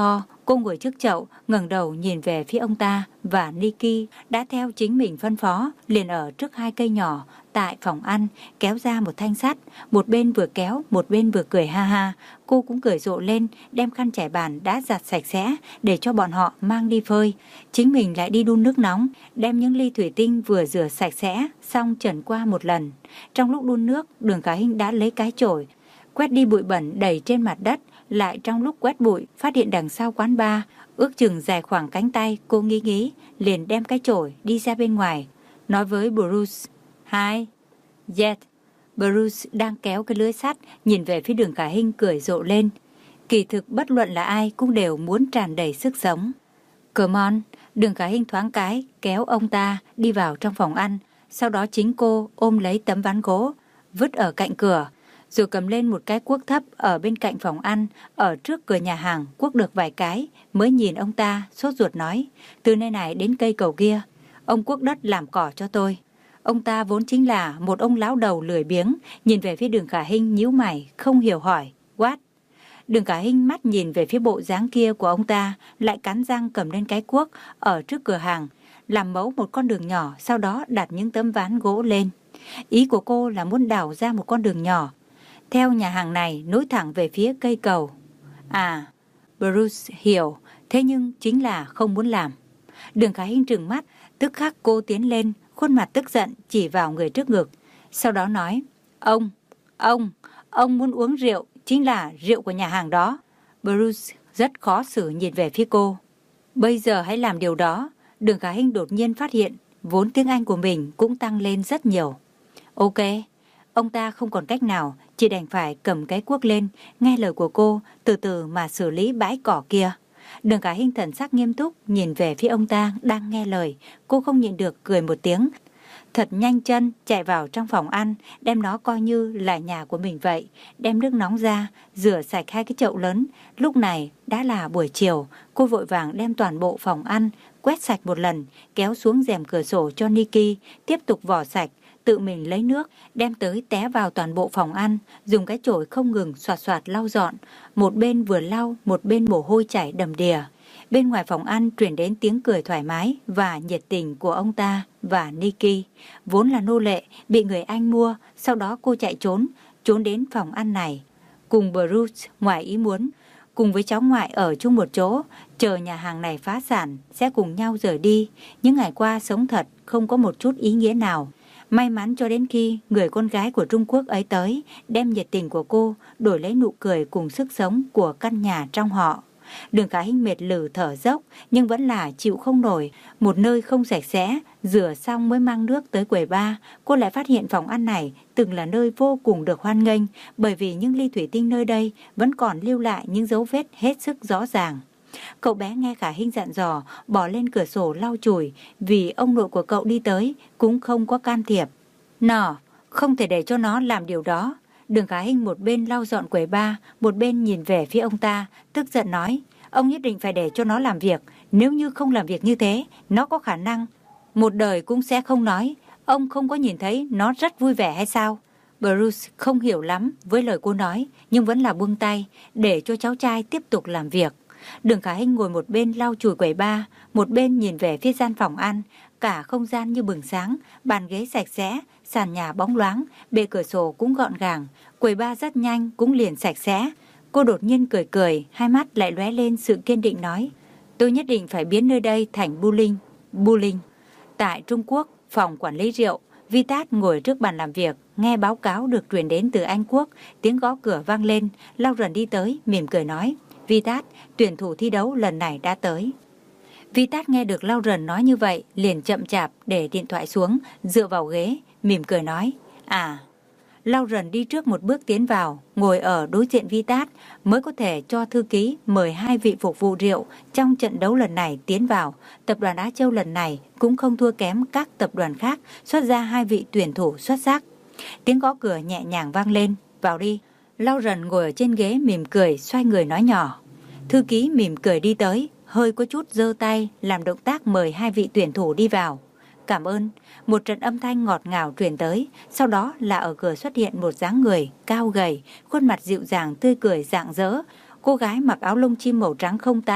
Cô ngồi trước chậu, ngẩng đầu nhìn về phía ông ta, và Nikki đã theo chính mình phân phó, liền ở trước hai cây nhỏ tại phòng ăn, kéo ra một thanh sắt, một bên vừa kéo, một bên vừa cười ha ha. Cô cũng cười rộ lên, đem khăn trải bàn đã giặt sạch sẽ để cho bọn họ mang đi phơi. Chính mình lại đi đun nước nóng, đem những ly thủy tinh vừa rửa sạch sẽ, xong trần qua một lần. Trong lúc đun nước, Đường Khả Hinh đã lấy cái chổi, quét đi bụi bẩn đầy trên mặt đất. Lại trong lúc quét bụi, phát hiện đằng sau quán bar, ước chừng dài khoảng cánh tay, cô nghĩ nghĩ, liền đem cái chổi đi ra bên ngoài, nói với Bruce: Hi. Yes. Bruce đang kéo cái lưới sắt, nhìn về phía Đường Khả Hinh cười rộ lên. Kỳ thực bất luận là ai cũng đều muốn tràn đầy sức sống. Come on. Đường Khả Hinh thoáng cái kéo ông ta đi vào trong phòng ăn, sau đó chính cô ôm lấy tấm ván gỗ, vứt ở cạnh cửa, rồi cầm lên một cái cuốc thấp ở bên cạnh phòng ăn, ở trước cửa nhà hàng cuốc được vài cái, mới nhìn ông ta sốt ruột nói: Từ nơi này đến cây cầu kia, ông cuốc đất làm cỏ cho tôi. Ông ta vốn chính là một ông lão đầu lười biếng, nhìn về phía Đường Khả Hinh nhíu mày, không hiểu hỏi: What? Đường Khả Hinh mắt nhìn về phía bộ dáng kia của ông ta, lại cắn răng cầm lên cái cuốc ở trước cửa hàng, làm mẫu một con đường nhỏ, sau đó đặt những tấm ván gỗ lên. Ý của cô là muốn đào ra một con đường nhỏ, theo nhà hàng này nối thẳng về phía cây cầu. À, Bruce hiểu, thế nhưng chính là không muốn làm. Đường Khả Hinh trừng mắt, tức khắc cô tiến lên, khuôn mặt tức giận chỉ vào người trước ngực, sau đó nói: Ông, ông, ông muốn uống rượu, chính là rượu của nhà hàng đó. Bruce rất khó xử nhìn về phía cô. Bây giờ hãy làm điều đó. Đường Khả Hinh đột nhiên phát hiện, vốn tiếng Anh của mình cũng tăng lên rất nhiều. Ok. Ông ta không còn cách nào, chỉ đành phải cầm cái cuốc lên, nghe lời của cô, từ từ mà xử lý bãi cỏ kia. Đường Khả Hinh thần sắc nghiêm túc nhìn về phía ông ta đang nghe lời, cô không nhịn được cười một tiếng. Thật nhanh chân chạy vào trong phòng ăn, đem nó coi như là nhà của mình vậy, đem nước nóng ra, rửa sạch hai cái chậu lớn. Lúc này đã là buổi chiều, cô vội vàng đem toàn bộ phòng ăn quét sạch một lần, kéo xuống rèm cửa sổ cho Nikki, tiếp tục vỏ sạch, tự mình lấy nước, đem tới té vào toàn bộ phòng ăn, dùng cái chổi không ngừng xoạt xoạt lau dọn, một bên vừa lau, một bên mồ hôi chảy đầm đìa. Bên ngoài phòng ăn truyền đến tiếng cười thoải mái và nhiệt tình của ông ta và Nikki, vốn là nô lệ, bị người Anh mua, sau đó cô chạy trốn, trốn đến phòng ăn này. Cùng Bruce ngoài ý muốn, cùng với cháu ngoại ở chung một chỗ, chờ nhà hàng này phá sản, sẽ cùng nhau rời đi. Những ngày qua sống thật, không có một chút ý nghĩa nào. May mắn cho đến khi người con gái của Trung Quốc ấy tới, đem nhiệt tình của cô đổi lấy nụ cười cùng sức sống của căn nhà trong họ. Đường Khả Hinh mệt lử thở dốc, nhưng vẫn là chịu không nổi. Một nơi không sạch sẽ, rửa xong mới mang nước tới quầy bar. Cô lại phát hiện phòng ăn này từng là nơi vô cùng được hoan nghênh, bởi vì những ly thủy tinh nơi đây vẫn còn lưu lại những dấu vết hết sức rõ ràng. Cậu bé nghe Khả Hinh dặn dò, bỏ lên cửa sổ lau chùi, vì ông nội của cậu đi tới cũng không có can thiệp. Nọ, không thể để cho nó làm điều đó. Đường Khả Hinh một bên lau dọn quầy bar, một bên nhìn về phía ông ta, tức giận nói: Ông nhất định phải để cho nó làm việc, nếu như không làm việc như thế, nó có khả năng một đời cũng sẽ không nói. Ông không có nhìn thấy nó rất vui vẻ hay sao? Bruce không hiểu lắm với lời cô nói, nhưng vẫn là buông tay, để cho cháu trai tiếp tục làm việc. Đường Khả Hinh ngồi một bên lau chùi quầy bar, một bên nhìn về phía gian phòng ăn. Cả không gian như bừng sáng, bàn ghế sạch sẽ, sàn nhà bóng loáng, bề cửa sổ cũng gọn gàng, quầy bar rất nhanh cũng liền sạch sẽ. Cô đột nhiên cười cười, hai mắt lại lóe lên sự kiên định nói: Tôi nhất định phải biến nơi đây thành bowling. Bowling. Tại Trung Quốc, phòng quản lý rượu, Vitat ngồi trước bàn làm việc, nghe báo cáo được truyền đến từ Anh Quốc, tiếng gõ cửa vang lên, Lauren đi tới, mỉm cười nói: Vitat, tuyển thủ thi đấu lần này đã tới. Vitat nghe được Lauren nói như vậy, liền chậm chạp để điện thoại xuống, dựa vào ghế, mỉm cười nói: À. Lauren đi trước một bước tiến vào, ngồi ở đối diện Vitat, mới có thể cho thư ký mời hai vị phục vụ rượu trong trận đấu lần này tiến vào. Tập đoàn Á Châu lần này cũng không thua kém các tập đoàn khác, xuất ra hai vị tuyển thủ xuất sắc. Tiếng gõ cửa nhẹ nhàng vang lên: Vào đi. Lauren ngồi ở trên ghế mỉm cười, xoay người nói nhỏ. Thư ký mỉm cười đi tới, hơi có chút giơ tay làm động tác mời hai vị tuyển thủ đi vào. Cảm ơn. Một trận âm thanh ngọt ngào truyền tới, sau đó là ở cửa xuất hiện một dáng người cao gầy, khuôn mặt dịu dàng tươi cười rạng rỡ. Cô gái mặc áo lông chim màu trắng không tay,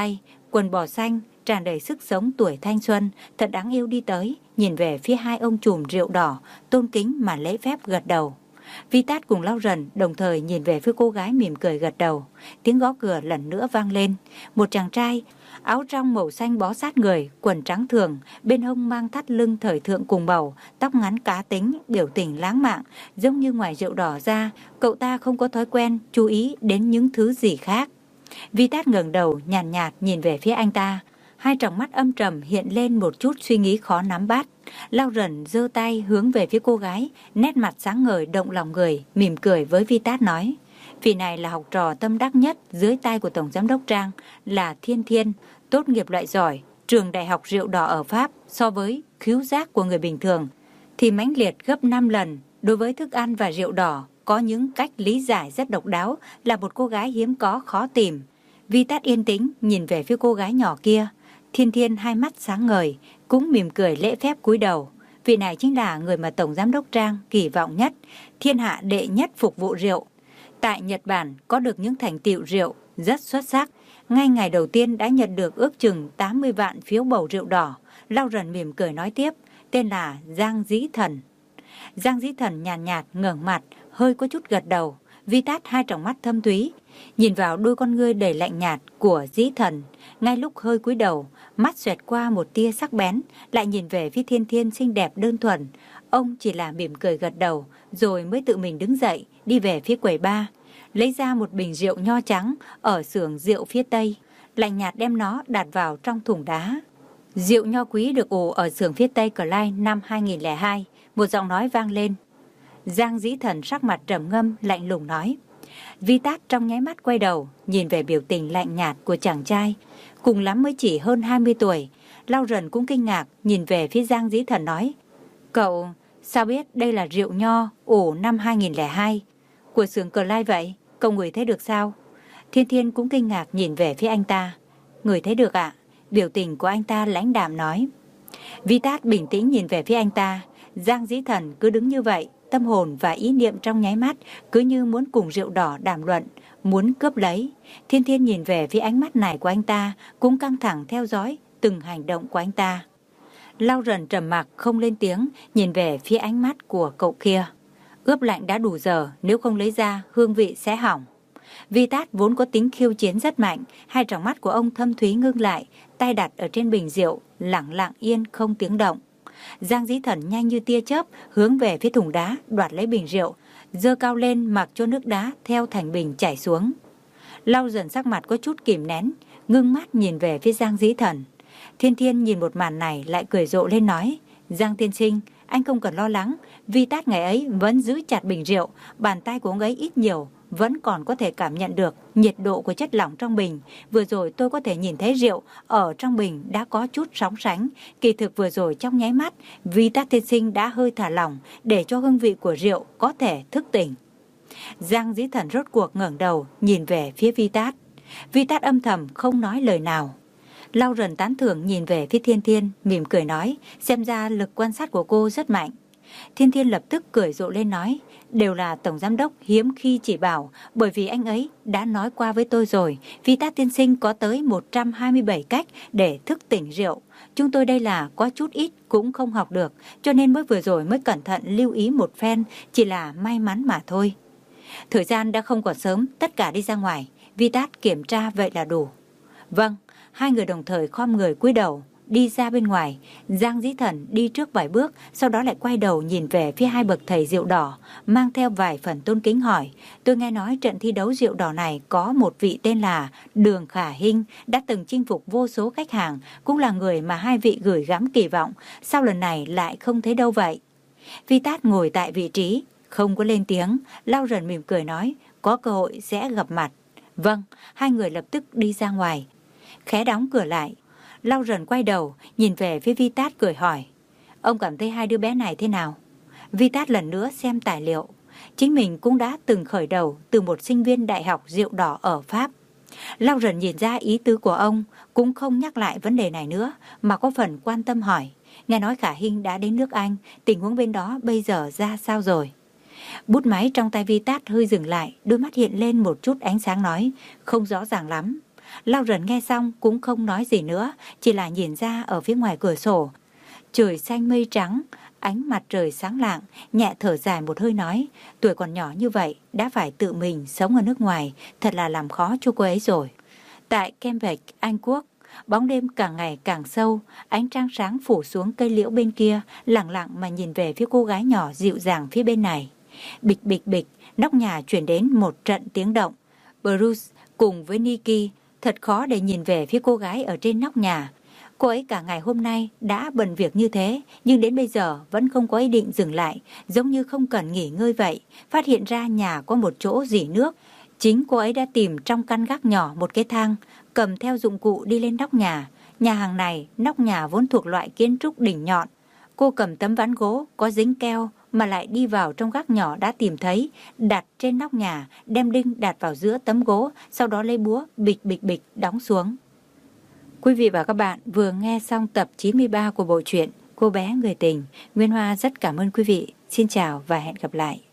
quần bò xanh, tràn đầy sức sống tuổi thanh xuân, thật đáng yêu đi tới, nhìn về phía hai ông trùm rượu đỏ, tôn kính mà lễ phép gật đầu. Vitas cùng Lauren đồng thời nhìn về phía cô gái mỉm cười gật đầu. Tiếng gõ cửa lần nữa vang lên. Một chàng trai, áo trong màu xanh bó sát người, quần trắng thường, bên hông mang thắt lưng thời thượng cùng bầu, tóc ngắn cá tính, biểu tình lãng mạn, giống như ngoài rượu đỏ ra, cậu ta không có thói quen chú ý đến những thứ gì khác. Vitas ngẩng đầu nhàn nhạt, nhạt nhìn về phía anh ta. Hai tròng mắt âm trầm hiện lên một chút suy nghĩ khó nắm bắt. Lauren giơ tay hướng về phía cô gái, nét mặt sáng ngời động lòng người, mỉm cười với Vitas nói: vị này là học trò tâm đắc nhất dưới tay của Tổng Giám đốc Trang, là Thiên Thiên, tốt nghiệp loại giỏi, trường đại học rượu đỏ ở Pháp. So với khứu giác của người bình thường thì mãnh liệt gấp năm lần. Đối với thức ăn và rượu đỏ có những cách lý giải rất độc đáo, là một cô gái hiếm có khó tìm. Vitas yên tĩnh nhìn về phía cô gái nhỏ kia. Thiên Thiên hai mắt sáng ngời, cũng mỉm cười lễ phép cúi đầu. Vị này chính là người mà Tổng Giám đốc Trang kỳ vọng nhất, thiên hạ đệ nhất phục vụ rượu. Tại Nhật Bản có được những thành tựu rượu rất xuất sắc. Ngay ngày đầu tiên đã nhận được ước chừng tám mươi vạn phiếu bầu rượu đỏ. Lauren mỉm cười nói tiếp, tên là Giang Dĩ Thần. Giang Dĩ Thần nhàn nhạt, nhạt ngẩng mặt, hơi có chút gật đầu. Vitas hai tròng mắt thâm thúy nhìn vào đôi con ngươi đầy lạnh nhạt của Dĩ Thần. Ngay lúc hơi cúi đầu, mắt xoẹt qua một tia sắc bén, lại nhìn về phía Thiên Thiên xinh đẹp đơn thuần. Ông chỉ là mỉm cười gật đầu, rồi mới tự mình đứng dậy, đi về phía quầy bar, lấy ra một bình rượu nho trắng ở xưởng rượu phía tây, lạnh nhạt đem nó đặt vào trong thùng đá. Rượu nho quý được ủ ở xưởng phía tây Clyde năm hai nghìn lẻ hai, một giọng nói vang lên. Giang Dĩ Thần sắc mặt trầm ngâm, lạnh lùng nói. Vitas trong nháy mắt quay đầu, nhìn về biểu tình lạnh nhạt của chàng trai, cùng lắm mới chỉ hơn hai mươi tuổi. Lauren cũng kinh ngạc, nhìn về phía Giang Dĩ Thần nói, cậu sao biết đây là rượu nho ủ năm hai nghìn lẻ hai của xưởng Clyde vậy? Cậu ngửi thấy được sao? Thiên Thiên cũng kinh ngạc nhìn về phía anh ta. Ngửi thấy được ạ? Biểu tình của anh ta lãnh đạm nói. Vitas bình tĩnh nhìn về phía anh ta. Giang Dĩ Thần cứ đứng như vậy, tâm hồn và ý niệm trong nháy mắt cứ như muốn cùng rượu đỏ đàm luận, muốn cướp lấy. Thiên Thiên nhìn về phía ánh mắt này của anh ta, cũng căng thẳng theo dõi từng hành động của anh ta. Lauren trầm mặc không lên tiếng, nhìn về phía ánh mắt của cậu kia. Ướp lạnh đã đủ giờ, nếu không lấy ra hương vị sẽ hỏng. Vitas vốn có tính khiêu chiến rất mạnh, hai tròng mắt của ông thâm thúy ngưng lại, tay đặt ở trên bình rượu, lặng lặng yên không tiếng động. Giang Dĩ Thần nhanh như tia chớp hướng về phía thùng đá, đoạt lấy bình rượu, giơ cao lên mặc cho nước đá theo thành bình chảy xuống. Lau dần sắc mặt có chút kìm nén, ngưng mắt nhìn về phía Giang Dĩ Thần. Thiên Thiên nhìn một màn này lại cười rộ lên nói, Giang tiên sinh, anh không cần lo lắng, Vitas ngày ấy vẫn giữ chặt bình rượu, bàn tay của ông ấy ít nhiều vẫn còn có thể cảm nhận được nhiệt độ của chất lỏng trong bình. Vừa rồi tôi có thể nhìn thấy rượu ở trong bình đã có chút sóng sánh. Kỳ thực vừa rồi trong nháy mắt, Vitas tiên sinh đã hơi thả lỏng để cho hương vị của rượu có thể thức tỉnh. Giang Dĩ Thần rốt cuộc ngẩng đầu nhìn về phía Vitas. Vitas âm thầm không nói lời nào. Lauren tán thưởng nhìn về phía Thiên Thiên, mỉm cười nói, xem ra lực quan sát của cô rất mạnh. Thiên Thiên lập tức cười rộ lên nói, đều là Tổng Giám đốc hiếm khi chỉ bảo, bởi vì anh ấy đã nói qua với tôi rồi, Vitas tiên sinh có tới một trăm hai mươi bảy cách để thức tỉnh rượu. Chúng tôi đây là có chút ít cũng không học được, cho nên mới vừa rồi mới cẩn thận lưu ý một phen, chỉ là may mắn mà thôi. Thời gian đã không còn sớm, tất cả đi ra ngoài, Vitas kiểm tra vậy là đủ. Vâng, hai người đồng thời khom người cúi đầu, đi ra bên ngoài. Giang Dĩ Thần đi trước vài bước, sau đó lại quay đầu nhìn về phía hai bậc thầy rượu đỏ, mang theo vài phần tôn kính hỏi, tôi nghe nói trận thi đấu rượu đỏ này có một vị tên là Đường Khả Hinh, đã từng chinh phục vô số khách hàng, cũng là người mà hai vị gửi gắm kỳ vọng, sao lần này lại không thấy đâu vậy? Vitas ngồi tại vị trí, không có lên tiếng. Lauren mỉm cười nói, có cơ hội sẽ gặp mặt. Vâng, hai người lập tức đi ra ngoài, khẽ đóng cửa lại. Lauren quay đầu, nhìn về phía Vitas cười hỏi, ông cảm thấy hai đứa bé này thế nào? Vitas lần nữa xem tài liệu. Chính mình cũng đã từng khởi đầu từ một sinh viên đại học rượu đỏ ở Pháp. Lauren nhìn ra ý tứ của ông, cũng không nhắc lại vấn đề này nữa, mà có phần quan tâm hỏi, nghe nói Khả Hinh đã đến nước Anh, tình huống bên đó bây giờ ra sao rồi? Bút máy trong tay Vitas hơi dừng lại, đôi mắt hiện lên một chút ánh sáng nói, không rõ ràng lắm. Lauren nghe xong cũng không nói gì nữa, chỉ là nhìn ra ở phía ngoài cửa sổ. Trời xanh mây trắng, ánh mặt trời sáng lạng, nhẹ thở dài một hơi nói, tuổi còn nhỏ như vậy đã phải tự mình sống ở nước ngoài, thật là làm khó cho cô ấy rồi. Tại Cambridge, Anh Quốc, bóng đêm càng ngày càng sâu, ánh trăng sáng phủ xuống cây liễu bên kia, lặng lặng mà nhìn về phía cô gái nhỏ dịu dàng phía bên này. Bịch bịch bịch, nóc nhà chuyển đến một trận tiếng động. Bruce cùng với Nikki thật khó để nhìn về phía cô gái ở trên nóc nhà. Cô ấy cả ngày hôm nay đã bận việc như thế, nhưng đến bây giờ vẫn không có ý định dừng lại, giống như không cần nghỉ ngơi vậy. Phát hiện ra nhà có một chỗ rỉ nước, chính cô ấy đã tìm trong căn gác nhỏ một cái thang, cầm theo dụng cụ đi lên nóc nhà. Nhà hàng này, nóc nhà vốn thuộc loại kiến trúc đỉnh nhọn. Cô cầm tấm ván gỗ có dính keo mà lại đi vào trong gác nhỏ đã tìm thấy, đặt trên nóc nhà, đem đinh đặt vào giữa tấm gỗ, sau đó lấy búa bịch bịch bịch đóng xuống. Quý vị và các bạn vừa nghe xong tập chín mươi ba của bộ truyện Cô bé người tình. Nguyên Hoa rất cảm ơn quý vị. Xin chào và hẹn gặp lại.